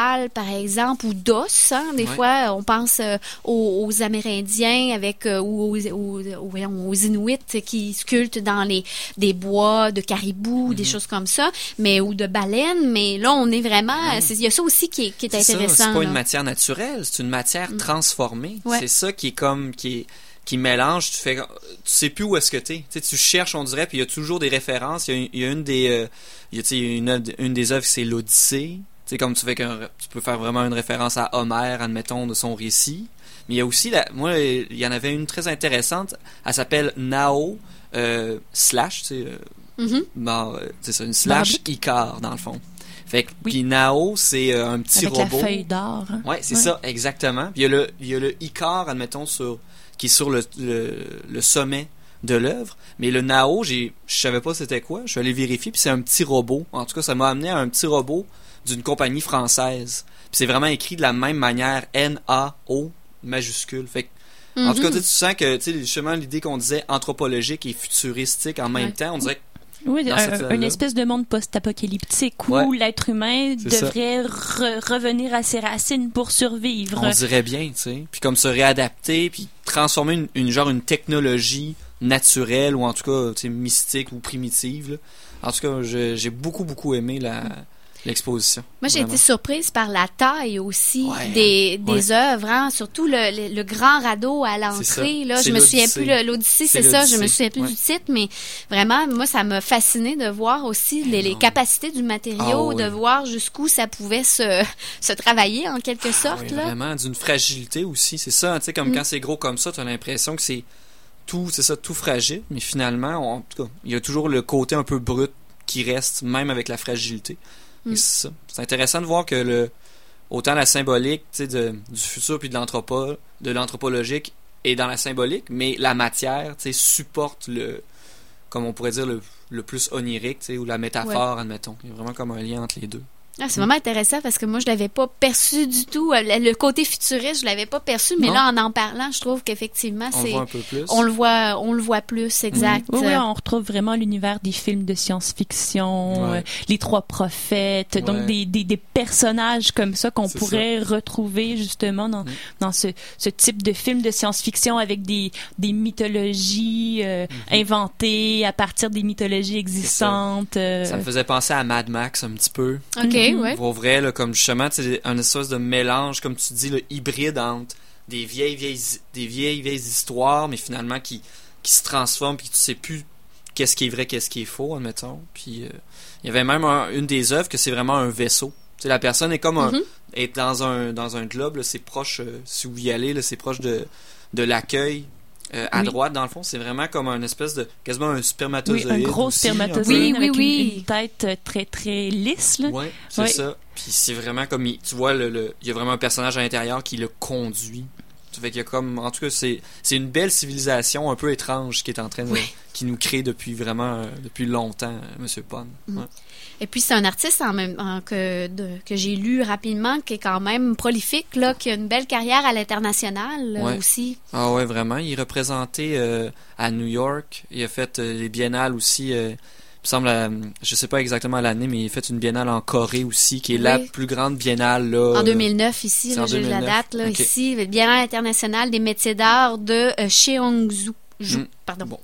cheval, par exemple, ou d'os. Hein? Des Ouais. fois, on pense euh, aux, aux Amérindiens avec euh, ou aux, aux, aux, voyons, aux Inuits qui sculptent dans les des bois de caribou, Mm-hmm. des choses comme ça, mais ou de baleines. Mais là, on est vraiment... c'est- Il y a ça aussi qui est, qui est C'est ça, intéressant. c'est pas là. une matière naturelle, c'est une matière transformée. Ouais. C'est ça qui est comme qui est qui mélange, tu fais tu sais plus où est-ce que t'es. Tu sais, tu cherches, on dirait, puis il y a toujours des références. Il y a, une- il y a une des euh, il y a, tu sais, une, œuvre- une des œuvres, c'est l'Odyssée. Tu sais, comme tu fais qu'un, tu peux faire vraiment une référence à Homère, admettons, de son récit. Mais il y a aussi, la, moi, il y en avait une très intéressante. Elle s'appelle Nao euh, slash, tu sais, euh, Mhm. bon, euh, c'est ça, une slash Barbic. Icar dans le fond. Fait que Oui. puis Nao, c'est euh, un petit Avec robot. la feuille d'or. Hein? Ouais, c'est Ouais. ça, exactement. Puis il y a le, il y a le Icar, admettons, sur, qui est sur le, le, le sommet de l'œuvre. Mais le Nao, j'ai, je savais pas c'était quoi. Je suis allé vérifier, puis c'est un petit robot. En tout cas, ça m'a amené à un petit robot d'une compagnie française. Puis c'est vraiment écrit de la même manière, N A O majuscule. Fait que, en tout cas, tu sais, tu sens que, tu sais, justement, l'idée qu'on disait anthropologique et futuristique en même Ouais. temps, on dirait que Oui, dans un- cette un- œuvre-là. une espèce de monde post-apocalyptique où Ouais. l'être humain C'est ça. devrait re- revenir à ses racines pour survivre. on dirait bien, tu sais. Puis comme se réadapter, puis transformer une, une genre une technologie naturelle ou en tout cas, tu sais, mystique ou primitive. Là. En tout cas, je- j'ai beaucoup beaucoup aimé la l'exposition. Moi, j'ai Vraiment. été surprise par la taille aussi Ouais, des, ouais. des œuvres, hein, surtout le, le, le grand radeau à C'est ça. l'entrée. Là, C'est je me souviens l'Odyssée. plus, le- l'Odyssée, c'est, C'est ça, je me l'Odyssée. souviens plus Ouais. du titre, mais vraiment, moi, ça m'a fasciné de voir aussi les, les non. capacités du matériau, Ah oui. de voir jusqu'où ça pouvait se, se travailler en quelque Ah sorte. oui, là. vraiment, d'une fragilité aussi. C'est ça, tu sais, comme Mm. quand c'est gros comme ça, tu as l'impression que c'est tout, c'est ça, tout fragile. Mais finalement, on- en tout cas, il y a toujours le côté un peu brut qui reste, même avec la fragilité. Et Mm. c'est ça. C'est intéressant de voir que le autant la symbolique, tu sais, de- du futur puis de l'anthropo, de l'anthropologique est dans la symbolique, mais la matière, tu sais, supporte le, comme on pourrait dire, le, le plus onirique, tu sais, ou la métaphore, admettons. Il y a vraiment comme un lien entre les deux. Ah, c'est vraiment intéressant parce que moi, je l'avais pas perçu du tout. Euh, Le le côté futuriste, je l'avais pas perçu, mais Non. là, en en parlant, je trouve qu'effectivement, On le c'est... voit un peu plus. On le voit, on le voit plus, exact. Oui, oui, on retrouve vraiment l'univers des films de science-fiction, Ouais. euh, les trois prophètes, Ouais. donc des, des, des personnages comme ça qu'on C'est pourrait retrouver justement dans, Mm. dans ce, ce type de film de science-fiction avec des, des mythologies euh, Mm-hmm. inventées à partir des mythologies existantes. euh, Ça me faisait penser à Mad Max un petit peu. OK, Mhm. ouais. Pour vrai, là, comme justement, tu sais, un espèce de mélange, comme tu dis, le hybride entre des vieilles, vieilles, des vieilles, vieilles histoires, mais finalement qui, qui se transforment, puis tu sais plus qu'est-ce qui est vrai, qu'est-ce qui est faux, admettons. Puis euh, il y avait même un- une des œuvres que c'est vraiment un vaisseau. Tu sais, la personne est comme un, Mhm. est dans un dans un globe, là, c'est proche, euh, si vous y allez, là, c'est proche de de l'accueil. Euh, à Oui. droite, dans le fond, c'est vraiment comme un espèce de quasiment un oui, spermatozoïde. un gros aussi, un peu. spermatozoïde Oui, oui, avec une- oui. Une, tête euh, très très lisse. Là. Ouais, c'est Ouais. ça. Puis c'est vraiment comme il- tu vois le, le- il y a vraiment un personnage à l'intérieur qui le conduit. Ça fait qu'il y a comme en tout cas c'est c'est une belle civilisation un peu étrange qui est en train de Ouais. qui nous crée depuis vraiment euh, depuis longtemps euh, monsieur Pond. Mhm. Ouais. Et puis, c'est un artiste en même, en- que, de- que j'ai lu rapidement, qui est quand même prolifique, là, qui a une belle carrière à l'international euh, Ouais. aussi. Ah ouais, vraiment, il est représenté euh, à New York, il a fait euh, les biennales aussi euh, il me semble à- je sais pas exactement l'année mais il a fait une biennale en Corée aussi qui est Oui. la plus grande biennale là. En euh, deux mille neuf, ici, c'est là, en j'ai la deux mille neuf. date, là, Ok. ici, le Biennale international des métiers d'art de euh, Cheongju. Jou, Mm. pardon. Bon.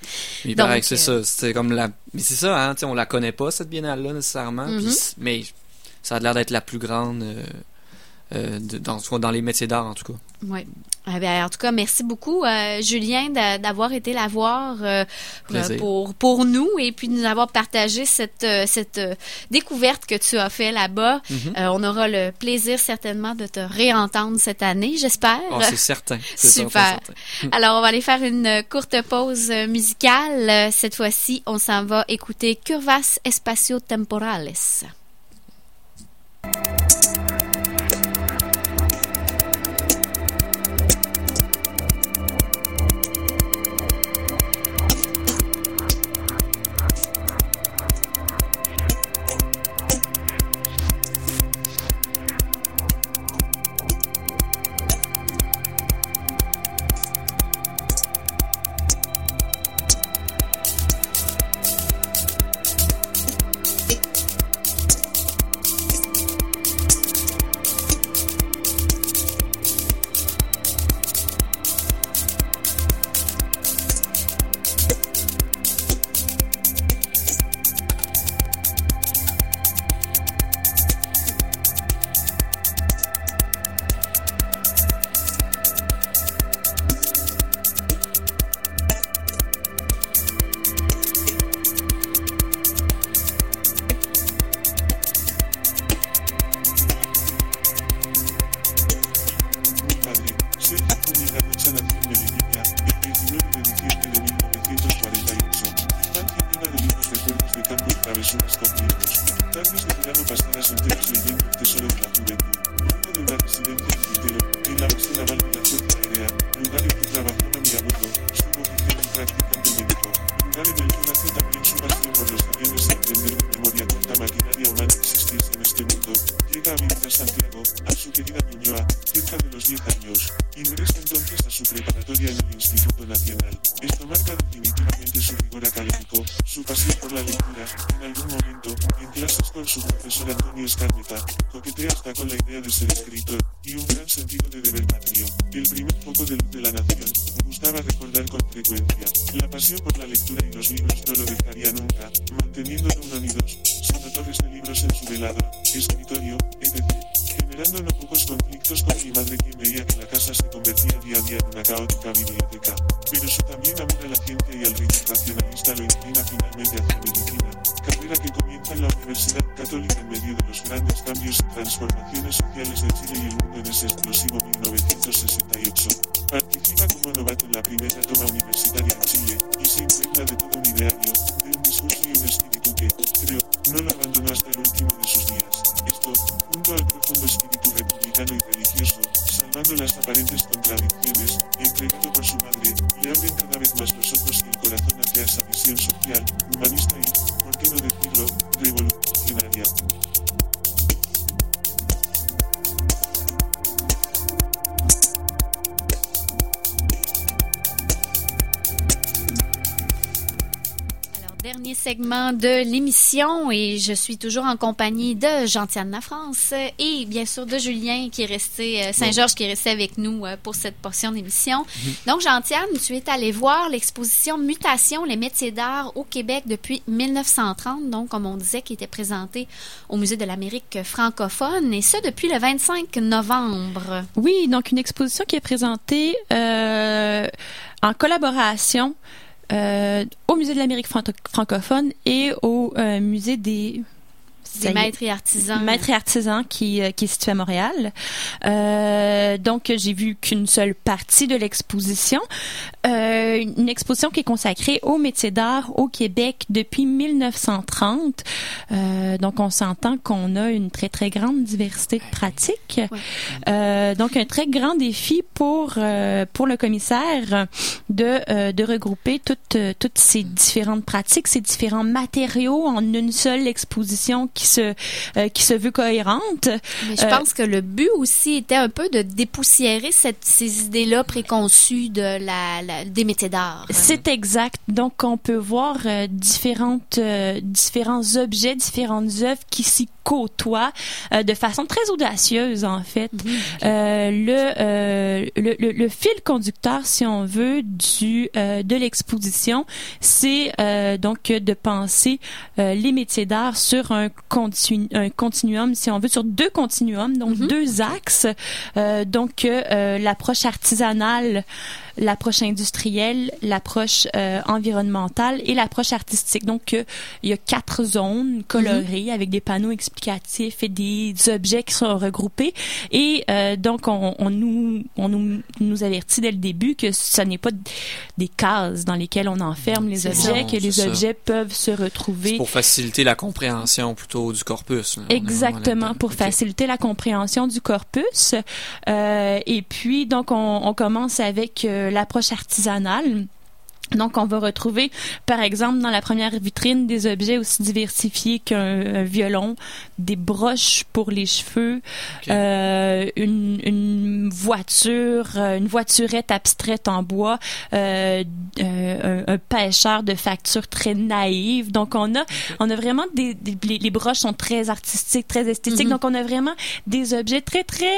Il Donc, paraît que c'est euh, ça. C'était comme la. Mais c'est ça, hein, tu sais, on la connaît pas, cette biennale-là, nécessairement. Mhm. puis c- mais ça a l'air d'être la plus grande euh, euh, de- dans, soit dans les métiers d'art, en tout cas. Oui. Eh bien, en tout cas, merci beaucoup, euh, Julien, d'a- d'avoir été la voir euh, Plaisir. pour, pour nous et puis de nous avoir partagé cette, euh, cette euh, découverte que tu as fait là-bas. Mhm. Euh, on aura le plaisir certainement de te réentendre cette année, j'espère. Ah, c'est certain. C'est Super. certain, certain. Alors, on va aller faire une courte pause euh, musicale. Euh, Cette fois-ci, on s'en va écouter Curvas Espaciotemporales. Thank travesuras con libros. Tardes de verano pasadas enteras leyendo el tesoro de la juventud. Luego de una residencia en Quintero, en la base de la válvula fuerza aérea, lugar en que trabajaba mi abuelo, su vocación y practicante médico. Lugar en el que nació también su pasión por los aviones y entender de memoria cuánta maquinaria humana existiese en este mundo. Llega a vivir a Santiago, a su querida Ñuñoa, cerca de los diez años. Ingresa entonces a su preparatoria en el Instituto Nacional. Esto marca definitivamente su rigor académico, su pasión por la lectura. En algún momento, en clases con su profesor Antonio Escarmeta, coquetea hasta con la idea de ser escritor, y un gran sentido de deber patrio. El primer foco de luz de la nación, gustaba recordar con frecuencia. La pasión por la lectura y los libros no lo dejaría nunca, manteniendo no uno ni dos, sino torres de libros en su velador, escritorio, etcétera. Generando no pocos conflictos con mi madre, quien veía que la casa se convertía día a día en una caótica biblioteca. Pero su también amor a la ciencia y al rigor racionalista lo inclina finalmente hacia medicina, carrera que comienza en la Universidad Católica en medio de los grandes cambios y transformaciones sociales de Chile y el mundo en ese explosivo mil novecientos sesenta y ocho. Participa como novato en la primera toma universitaria en Chile y se impregna de todo un ideario, de un discurso y un espíritu que, creo, no lo abandonó hasta el último de sus días. Esto, junto al profundo espíritu republicano y religioso, salvando las aparentes contradicciones, entregado por su madre, le abren cada vez más los ojos y el corazón hacia esa visión social, humanista y, por qué no decirlo, revolucionaria. Dernier segment de l'émission et je suis toujours en compagnie de Jean-Tiane Lafrance et bien sûr de Julien qui est resté, euh, Saint-Georges qui est resté avec nous euh, pour cette portion d'émission. Mm-hmm. Donc Jean-Tiane, tu es allé voir l'exposition Mutation, les métiers d'art au Québec depuis mille neuf cent trente, donc comme on disait, qui était présentée au Musée de l'Amérique francophone et ça depuis le vingt-cinq novembre. Oui, donc une exposition qui est présentée euh, en collaboration Euh, au Musée de l'Amérique franco- francophone et au euh, Musée des... Des maîtres et artisans. Maîtres et artisans qui, euh, qui est situé à Montréal. Euh, donc, j'ai vu qu'une seule partie de l'exposition. Euh, une exposition qui est consacrée aux métiers d'art au Québec depuis mille neuf cent trente. Euh, donc, on s'entend qu'on a une très, très grande diversité de pratiques. Ouais. Euh, donc, un très grand défi pour, euh, pour le commissaire de, euh, de regrouper toutes, toutes ces différentes pratiques, ces différents matériaux en une seule exposition qui se euh, qui se veut cohérente. Mais je euh, pense que le but aussi était un peu de dépoussiérer cette, ces idées-là préconçues de la, la des métiers d'art. C'est exact. Donc on peut voir euh, différentes euh, différents objets, différentes œuvres qui s'y côtoient euh, de façon très audacieuse en fait. Mmh, okay. euh, le, euh, le le le fil conducteur, si on veut, du euh, de l'exposition, c'est euh, donc de penser euh, les métiers d'art sur un continu, un continuum, si on veut, sur deux continuums, donc mm-hmm. deux axes. Euh, donc, euh, l'approche artisanale, l'approche industrielle, l'approche euh, environnementale et l'approche artistique. Donc, euh, il y a quatre zones colorées mm-hmm. avec des panneaux explicatifs et des objets qui sont regroupés. Et euh, donc, on, on, nous, on nous, nous avertit dès le début que ce n'est pas des cases dans lesquelles on enferme les c'est objets, ça, que les ça. objets peuvent se retrouver. C'est pour faciliter la compréhension plutôt du corpus. Là. Exactement, pour okay. faciliter la compréhension du corpus. Euh, et puis, donc, on, on commence avec euh, l'approche artisanale. Donc, on va retrouver, par exemple, dans la première vitrine, des objets aussi diversifiés qu'un un violon, des broches pour les cheveux, okay. euh, une, une voiture, une voiturette abstraite en bois, euh, euh, un, un pêcheur de facture très naïve. Donc, on a, okay. on a vraiment des, des les, les broches sont très artistiques, très esthétiques. Mm-hmm. Donc, on a vraiment des objets très, très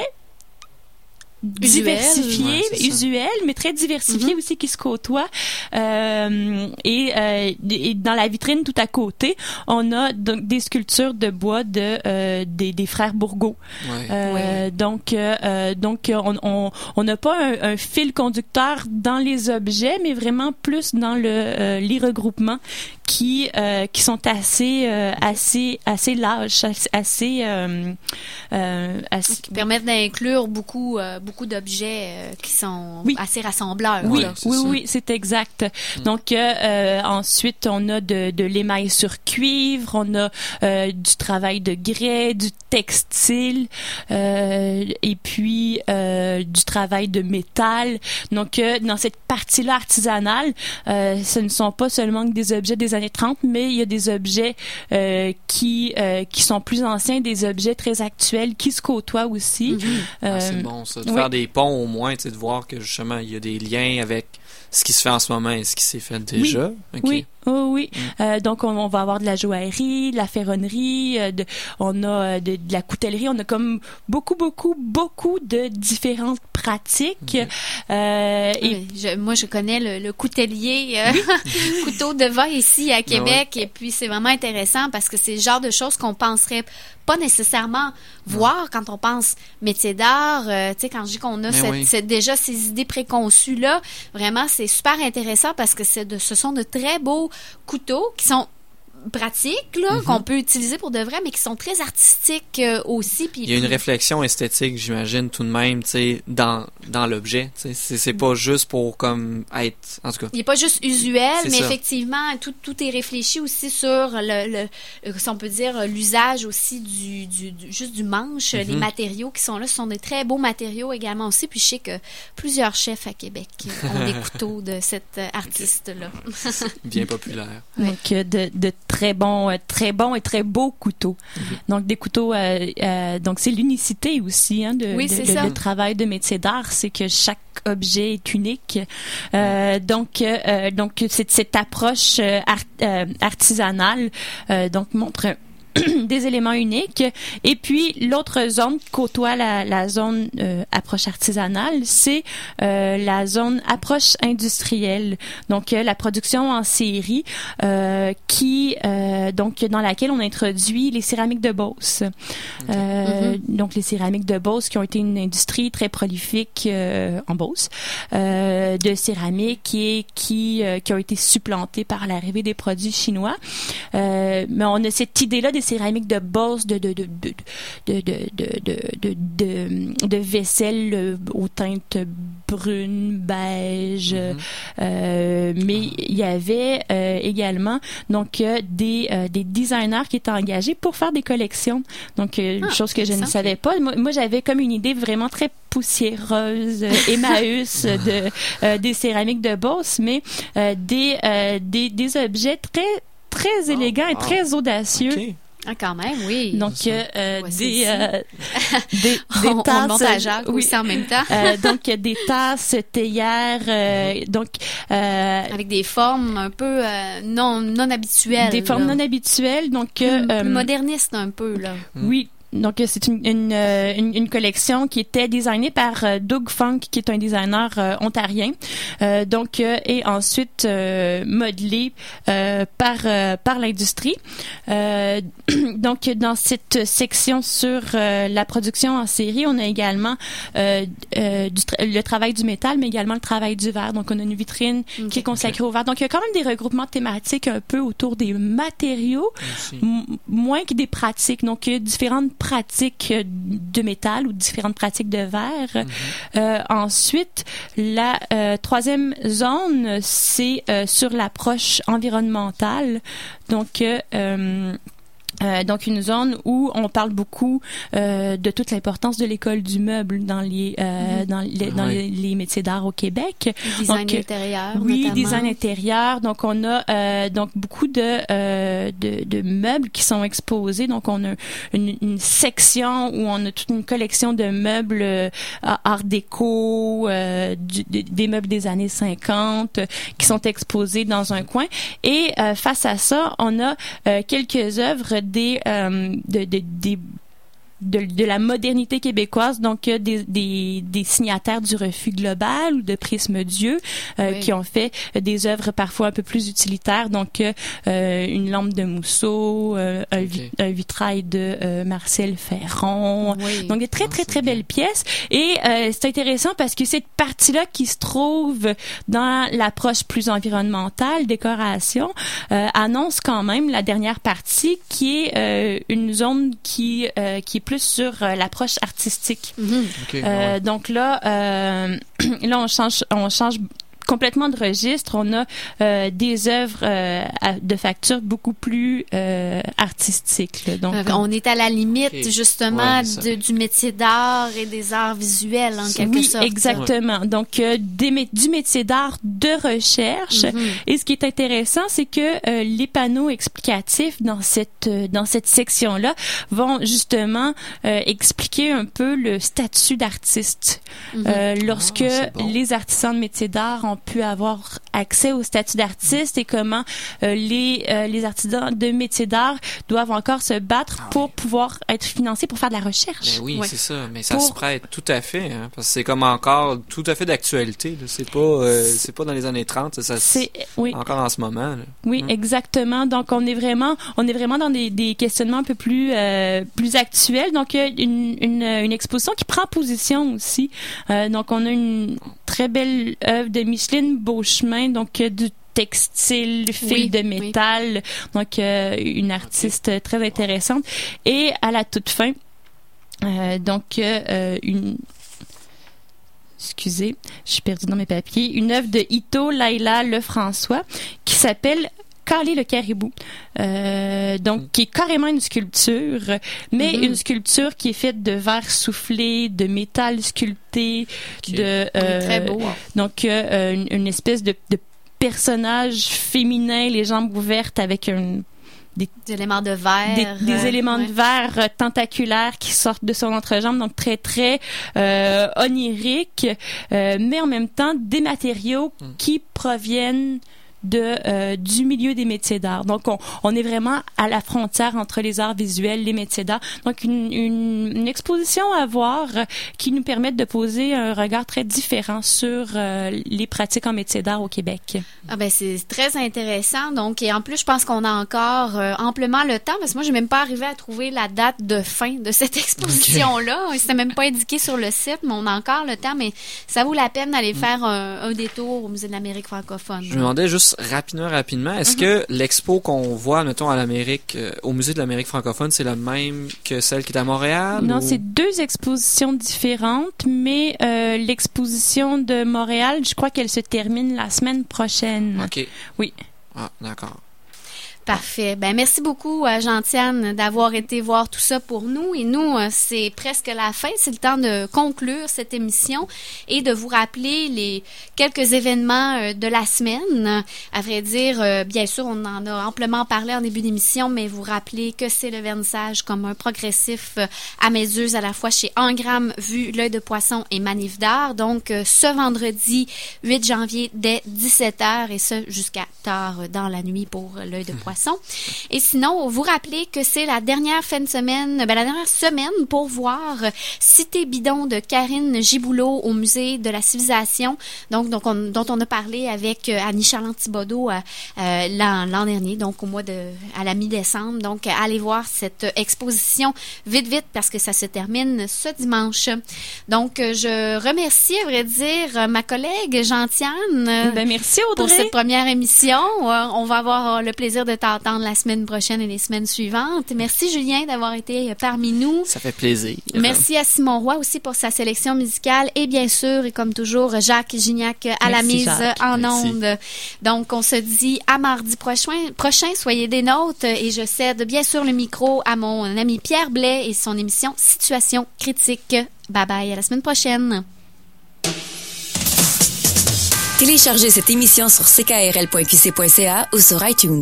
diversifiés, ouais, usuels, mais très diversifiés mm-hmm. aussi qui se côtoient. Euh, et, euh, et dans la vitrine tout à côté, on a donc des sculptures de bois de euh, des, des frères Bourgault. Ouais. Euh, ouais. Donc, euh, donc on on on n'a pas un, un fil conducteur dans les objets, mais vraiment plus dans le euh, les regroupements qui euh, qui sont assez euh, assez assez larges, assez euh, euh, assez... qui permettent d'inclure beaucoup euh, beaucoup d'objets euh, qui sont oui. assez rassembleurs. Oui, là. oui, oui, c'est exact. Mm. Donc, euh, ensuite, on a de, de l'émail sur cuivre, on a euh, du travail de grès, du textile, euh, et puis euh, du travail de métal. Donc, euh, dans cette partie-là artisanale, euh, ce ne sont pas seulement des objets des années trente, mais il y a des objets euh, qui euh, qui sont plus anciens, des objets très actuels qui se côtoient aussi. Mm-hmm. Euh, ah, c'est euh, bon ça, de oui. faire des ponts au moins, tu sais, de voir que justement il y a des liens avec ce qui se fait en ce moment et ce qui s'est fait déjà. Oui, okay. oui. Oh, oui, mm. euh, donc on, on va avoir de la joaillerie, de la ferronnerie, euh, de, on a euh, de, de la coutellerie, on a comme beaucoup, beaucoup, beaucoup de différentes pratiques. Okay. Euh, et oui, je, moi, je connais le, le coutelier, euh, couteau de vin ici à Québec, ouais. et puis c'est vraiment intéressant parce que c'est le genre de choses qu'on penserait pas nécessairement voir quand on pense métier d'art. Euh, tu sais, quand je dis qu'on a cette, oui. cette, déjà ces idées préconçues là, vraiment c'est super intéressant parce que c'est de, ce sont de très beaux couteaux qui sont pratiques là, mm-hmm. qu'on peut utiliser pour de vrai, mais qui sont très artistiques euh, aussi. Puis, il y a une réflexion esthétique, j'imagine, tout de même, tu sais, dans dans l'objet. Tu sais, c'est, c'est pas juste pour comme être, en tout cas. Il est pas juste usuel, c'est mais ça. Effectivement, tout tout est réfléchi aussi sur le, le si on peut dire l'usage aussi du, du, du juste du manche, mm-hmm. les matériaux qui sont là, ce sont des très beaux matériaux également aussi. Puis je sais que plusieurs chefs à Québec ont des couteaux de cet artiste là. Bien populaire. Donc de de très bons, très bons et très beaux couteaux. Mm-hmm. Donc des couteaux, euh, euh, donc c'est l'unicité aussi hein, de, oui, de, c'est de ça. le travail de métier d'art, c'est que chaque objet est unique. Euh, donc euh, donc c'est cette approche art, euh, artisanale euh, donc montre des éléments uniques. Et puis, l'autre zone qui côtoie la, la zone euh, approche artisanale, c'est euh, la zone approche industrielle. Donc, euh, la production en série euh, qui, euh, donc, dans laquelle on introduit les céramiques de Beauce. Okay. Euh, mm-hmm. Donc, les céramiques de Beauce qui ont été une industrie très prolifique euh, en Beauce euh, de céramique et qui, euh, qui ont été supplantées par l'arrivée des produits chinois. Euh, mais on a cette idée-là des céramiques de Beauce, de de de de de de de de, de, de vaisselle aux teintes brunes, beige. Mm-hmm. Euh, mais il y avait euh, également donc euh, des euh, des designers qui étaient engagés pour faire des collections. Donc euh, ah, chose que je ne savais pas. Moi, moi j'avais comme une idée vraiment très poussiéreuse, euh, Emmaüs de euh, des céramiques de Beauce, mais euh, des euh, des des objets très très élégants oh, et très oh. audacieux. Okay. Ah, quand même, oui. Donc, euh, ouais, des, euh, des, des on, tasses. On monte à Jacques oui. aussi en même temps. euh, donc, des tasses, théières, euh, donc... Euh, avec des formes un peu euh, non, non habituelles. Des formes là. non habituelles, donc... Plus, euh, plus modernistes un peu, là. Oui. Donc, c'est une, une, une, une collection qui était designée par euh, Doug Funk, qui est un designer euh, ontarien. Euh, donc, euh, et ensuite euh, modelée euh, par euh, par l'industrie. Euh, donc, dans cette section sur euh, la production en série, on a également euh, euh, du tra- le travail du métal, mais également le travail du verre. Donc, on a une vitrine okay. qui est consacrée okay. au verre. Donc, il y a quand même des regroupements thématiques un peu autour des matériaux, m- moins que des pratiques. Donc, il y a différentes pratiques de métal ou différentes pratiques de verre. Mm-hmm. Euh, ensuite, la euh, troisième zone, c'est euh, sur l'approche environnementale. Donc, euh, Euh, donc une zone où on parle beaucoup euh, de toute l'importance de l'école du meuble dans les euh, mm-hmm. dans les dans oui. les, les métiers d'art au Québec. Design donc, intérieur. Oui, notamment. design intérieur. Donc on a euh, donc beaucoup de, euh, de de meubles qui sont exposés. Donc on a une, une section où on a toute une collection de meubles euh, art déco, euh, du, de, des meubles des années cinquante euh, qui sont exposés dans un coin. Et euh, face à ça, on a euh, quelques œuvres des euh, de, de, des De, de la modernité québécoise, donc euh, des, des, des signataires du Refus global ou de Prisme Dieu euh, oui. qui ont fait euh, des œuvres parfois un peu plus utilitaires, donc euh, une lampe de Mousseau, euh, un, okay. vi- un vitrail de euh, Marcel Ferron, oui. donc des très très très, très belles pièces. Et euh, c'est intéressant parce que cette partie-là qui se trouve dans l'approche plus environnementale, décoration, euh, annonce quand même la dernière partie qui est euh, une zone qui euh, qui est plus sur euh, l'approche artistique. Mm-hmm. Okay, Euh, ouais. Donc là, euh, là on change, on change complètement de registre. On a euh, des œuvres euh, à- de facture beaucoup plus euh, artistiques. Là. Donc, Euh, on est à la limite, Ok. justement, Ouais, ça. de- du métier d'art et des arts visuels, en quelque oui, sorte. exactement. Donc, euh, des mé- du métier d'art de recherche. Mhm. Et ce qui est intéressant, c'est que euh, les panneaux explicatifs dans cette euh, dans cette section-là vont justement euh, expliquer un peu le statut d'artiste. Mhm. Euh, lorsque Ah, c'est bon. les artisans de métier d'art ont pu avoir accès au statut d'artiste et comment euh, les euh, les artisans de métier d'art doivent encore se battre Ah pour oui. pouvoir être financés pour faire de la recherche. Ben oui, Ouais. c'est ça. Mais ça Pour- se prête tout à fait, hein, parce que c'est comme encore tout à fait d'actualité. Là. C'est pas, euh, c'est pas dans les années trente, ça, ça C'est oui. encore en ce moment. Là. Oui, Mm. exactement. Donc on est vraiment, on est vraiment dans des, des questionnements un peu plus euh, plus actuels. Donc il y a une, une une exposition qui prend position aussi. Euh, donc on a une très belle œuvre de Micheline Beauchemin, donc euh, du textile, fil Oui, de oui. métal. Donc euh, une artiste très intéressante. Et à la toute fin, euh, donc euh, une excusez, je suis perdue dans mes papiers, une œuvre de Ito Laila Lefrançois qui s'appelle Calé le caribou. Euh, donc, qui est carrément une sculpture, mais Mhm. une sculpture qui est faite de verre soufflé, de métal sculpté, Ok. de... Oui, euh, très beau. Donc, euh, une, une espèce de, de personnage féminin, les jambes ouvertes avec un Des éléments de verre. des, des euh, éléments ouais. de verre euh, tentaculaires qui sortent de son entrejambe, donc très très euh, onirique, euh, mais en même temps des matériaux Mm. qui proviennent de euh, du milieu des métiers d'art. Donc on, on est vraiment à la frontière entre les arts visuels, les métiers d'art. Donc une, une, une exposition à voir euh, qui nous permet de poser un regard très différent sur euh, les pratiques en métiers d'art au Québec. Ah ben c'est très intéressant. Donc et en plus je pense qu'on a encore euh, amplement le temps parce que moi j'ai même pas arrivé à trouver la date de fin de cette exposition là. C'était même pas indiqué sur le site, mais on a encore le temps. Mais ça vaut la peine d'aller faire un, un détour au Musée de l'Amérique francophone. Je me demandais juste rapidement, rapidement, est-ce que l'expo qu'on voit, mettons, à l'Amérique, euh, au Musée de l'Amérique francophone, c'est la même que celle qui est à Montréal? Non, ou- c'est deux expositions différentes, mais euh, l'exposition de Montréal, je crois qu'elle se termine la semaine prochaine. OK. Oui. Ah, d'accord. Parfait. Ben merci beaucoup, euh, Gentiane, d'avoir été voir tout ça pour nous. Et nous, euh, c'est presque la fin. C'est le temps de conclure cette émission et de vous rappeler les quelques événements euh, de la semaine. À vrai dire, euh, bien sûr, on en a amplement parlé en début d'émission, mais vous rappelez que c'est le vernissage commun progressif euh, à mes yeux, à la fois chez Engram, Vue, L'Œil de Poisson et Manif d'Art. Donc, euh, ce vendredi huit janvier dès dix-sept heures et ce jusqu'à tard euh, dans la nuit pour euh, L'Œil de Poisson. Et sinon, vous rappelez que c'est la dernière fin de semaine, ben la dernière semaine pour voir Cité bidon de Karine Giboulot au Musée de la Civilisation, donc, donc on, dont on a parlé avec euh, Annie Charland-Thibodeau euh, euh, l'an, l'an dernier, donc au mois de, à la mi-décembre. Donc, allez voir cette exposition vite, vite, parce que ça se termine ce dimanche. Donc, euh, je remercie, à vrai dire, ma collègue Gentiane. euh, Ben, merci pour Audrey. cette première émission. Euh, on va avoir euh, le plaisir de t'entendre la semaine prochaine et les semaines suivantes. Merci Julien d'avoir été euh, parmi nous. Ça fait plaisir. Merci à Simon Roy aussi pour sa sélection musicale et bien sûr, et comme toujours, Jacques Gignac à la Merci, mise Jacques. en Merci. onde. Donc, on se dit à mardi prochain. Prochain, soyez des nôtres et je cède bien sûr le micro à mon ami Pierre Blais et son émission Situation critique. Bye bye, à la semaine prochaine. Téléchargez cette émission sur c k r l point q c point c a ou sur iTunes.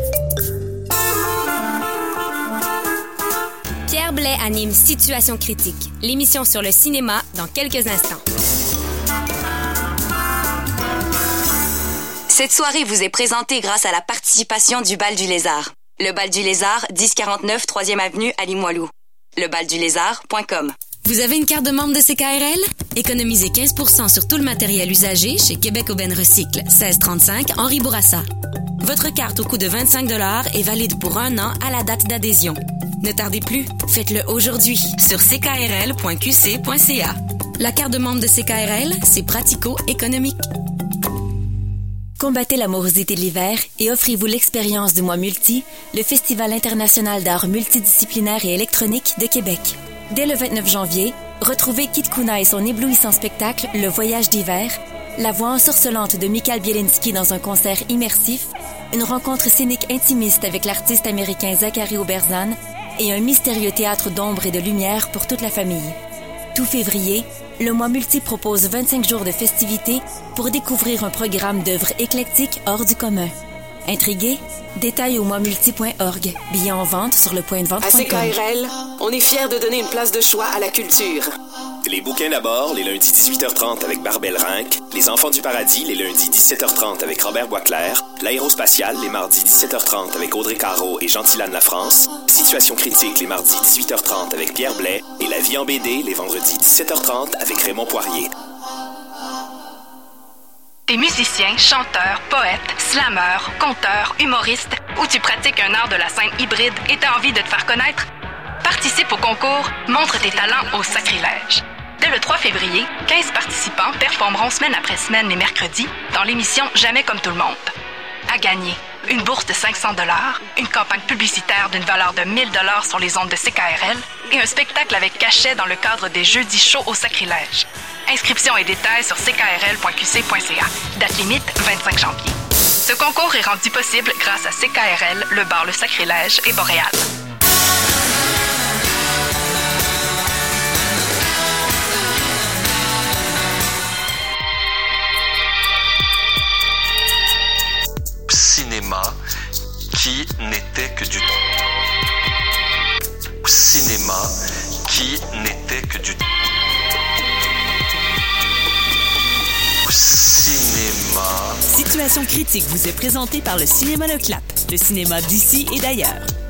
Pierre Blais anime Situation critique, l'émission sur le cinéma dans quelques instants. Cette soirée vous est présentée grâce à la participation du Bal du Lézard. Le Bal du Lézard, dix quarante-neuf troisième avenue à Limoilou. le bal du lézard point com. Vous avez une carte de membre de C K R L? Économisez quinze pour cent sur tout le matériel usagé chez Québec Aubaine Recycle, seize trente-cinq Henri Bourassa. Votre carte au coût de vingt-cinq dollars est valide pour un an à la date d'adhésion. Ne tardez plus, faites-le aujourd'hui sur c k r l point q c point c a. La carte de membre de C K R L, c'est pratico-économique. Combattez la morosité de l'hiver et offrez-vous l'expérience du mois multi, le Festival international d'art multidisciplinaire et électronique de Québec. Dès le vingt-neuf janvier, retrouvez Kit Kuna et son éblouissant spectacle Le Voyage d'hiver, la voix ensorcelante de Michael Bielinski dans un concert immersif, une rencontre scénique intimiste avec l'artiste américain Zachary Oberzan et un mystérieux théâtre d'ombre et de lumière pour toute la famille. Tout février, le mois Multi propose vingt-cinq jours de festivités pour découvrir un programme d'œuvres éclectiques hors du commun. Intrigué? Détails au mois multi point org. Billets en vente sur le point de vente point com. À C K R L, on est fiers de donner une place de choix à la culture. Les bouquins d'abord, les lundis dix-huit heures trente avec Barbel Rinck. Les Enfants du Paradis, les lundis dix-sept heures trente avec Robert Boisclair. L'Aérospatiale, les mardis dix-sept heures trente avec Audrey Caro et Jean-Tylane Lafrance. Situation critique, les mardis dix-huit heures trente avec Pierre Blais. Et La vie en B D, les vendredis dix-sept heures trente avec Raymond Poirier. T'es musicien, chanteur, poète, slameur, conteur, humoriste, ou tu pratiques un art de la scène hybride et t'as envie de te faire connaître? Participe au concours Montre tes talents au sacrilège. Dès le trois février, quinze participants performeront semaine après semaine les mercredis dans l'émission Jamais comme tout le monde. À gagner, une bourse de cinq cents dollars, une campagne publicitaire d'une valeur de mille dollars sur les ondes de C K R L et un spectacle avec cachet dans le cadre des Jeudis chauds au sacrilège. Inscriptions et détails sur c k r l point q c point c a. Date limite, vingt-cinq janvier. Ce concours est rendu possible grâce à C K R L, le bar Le Sacrilège et Boréal. Cinéma qui n'était que du cinéma qui n'était que du cinéma. Situation critique vous est présentée par le Cinéma Le Clap, le cinéma d'ici et d'ailleurs.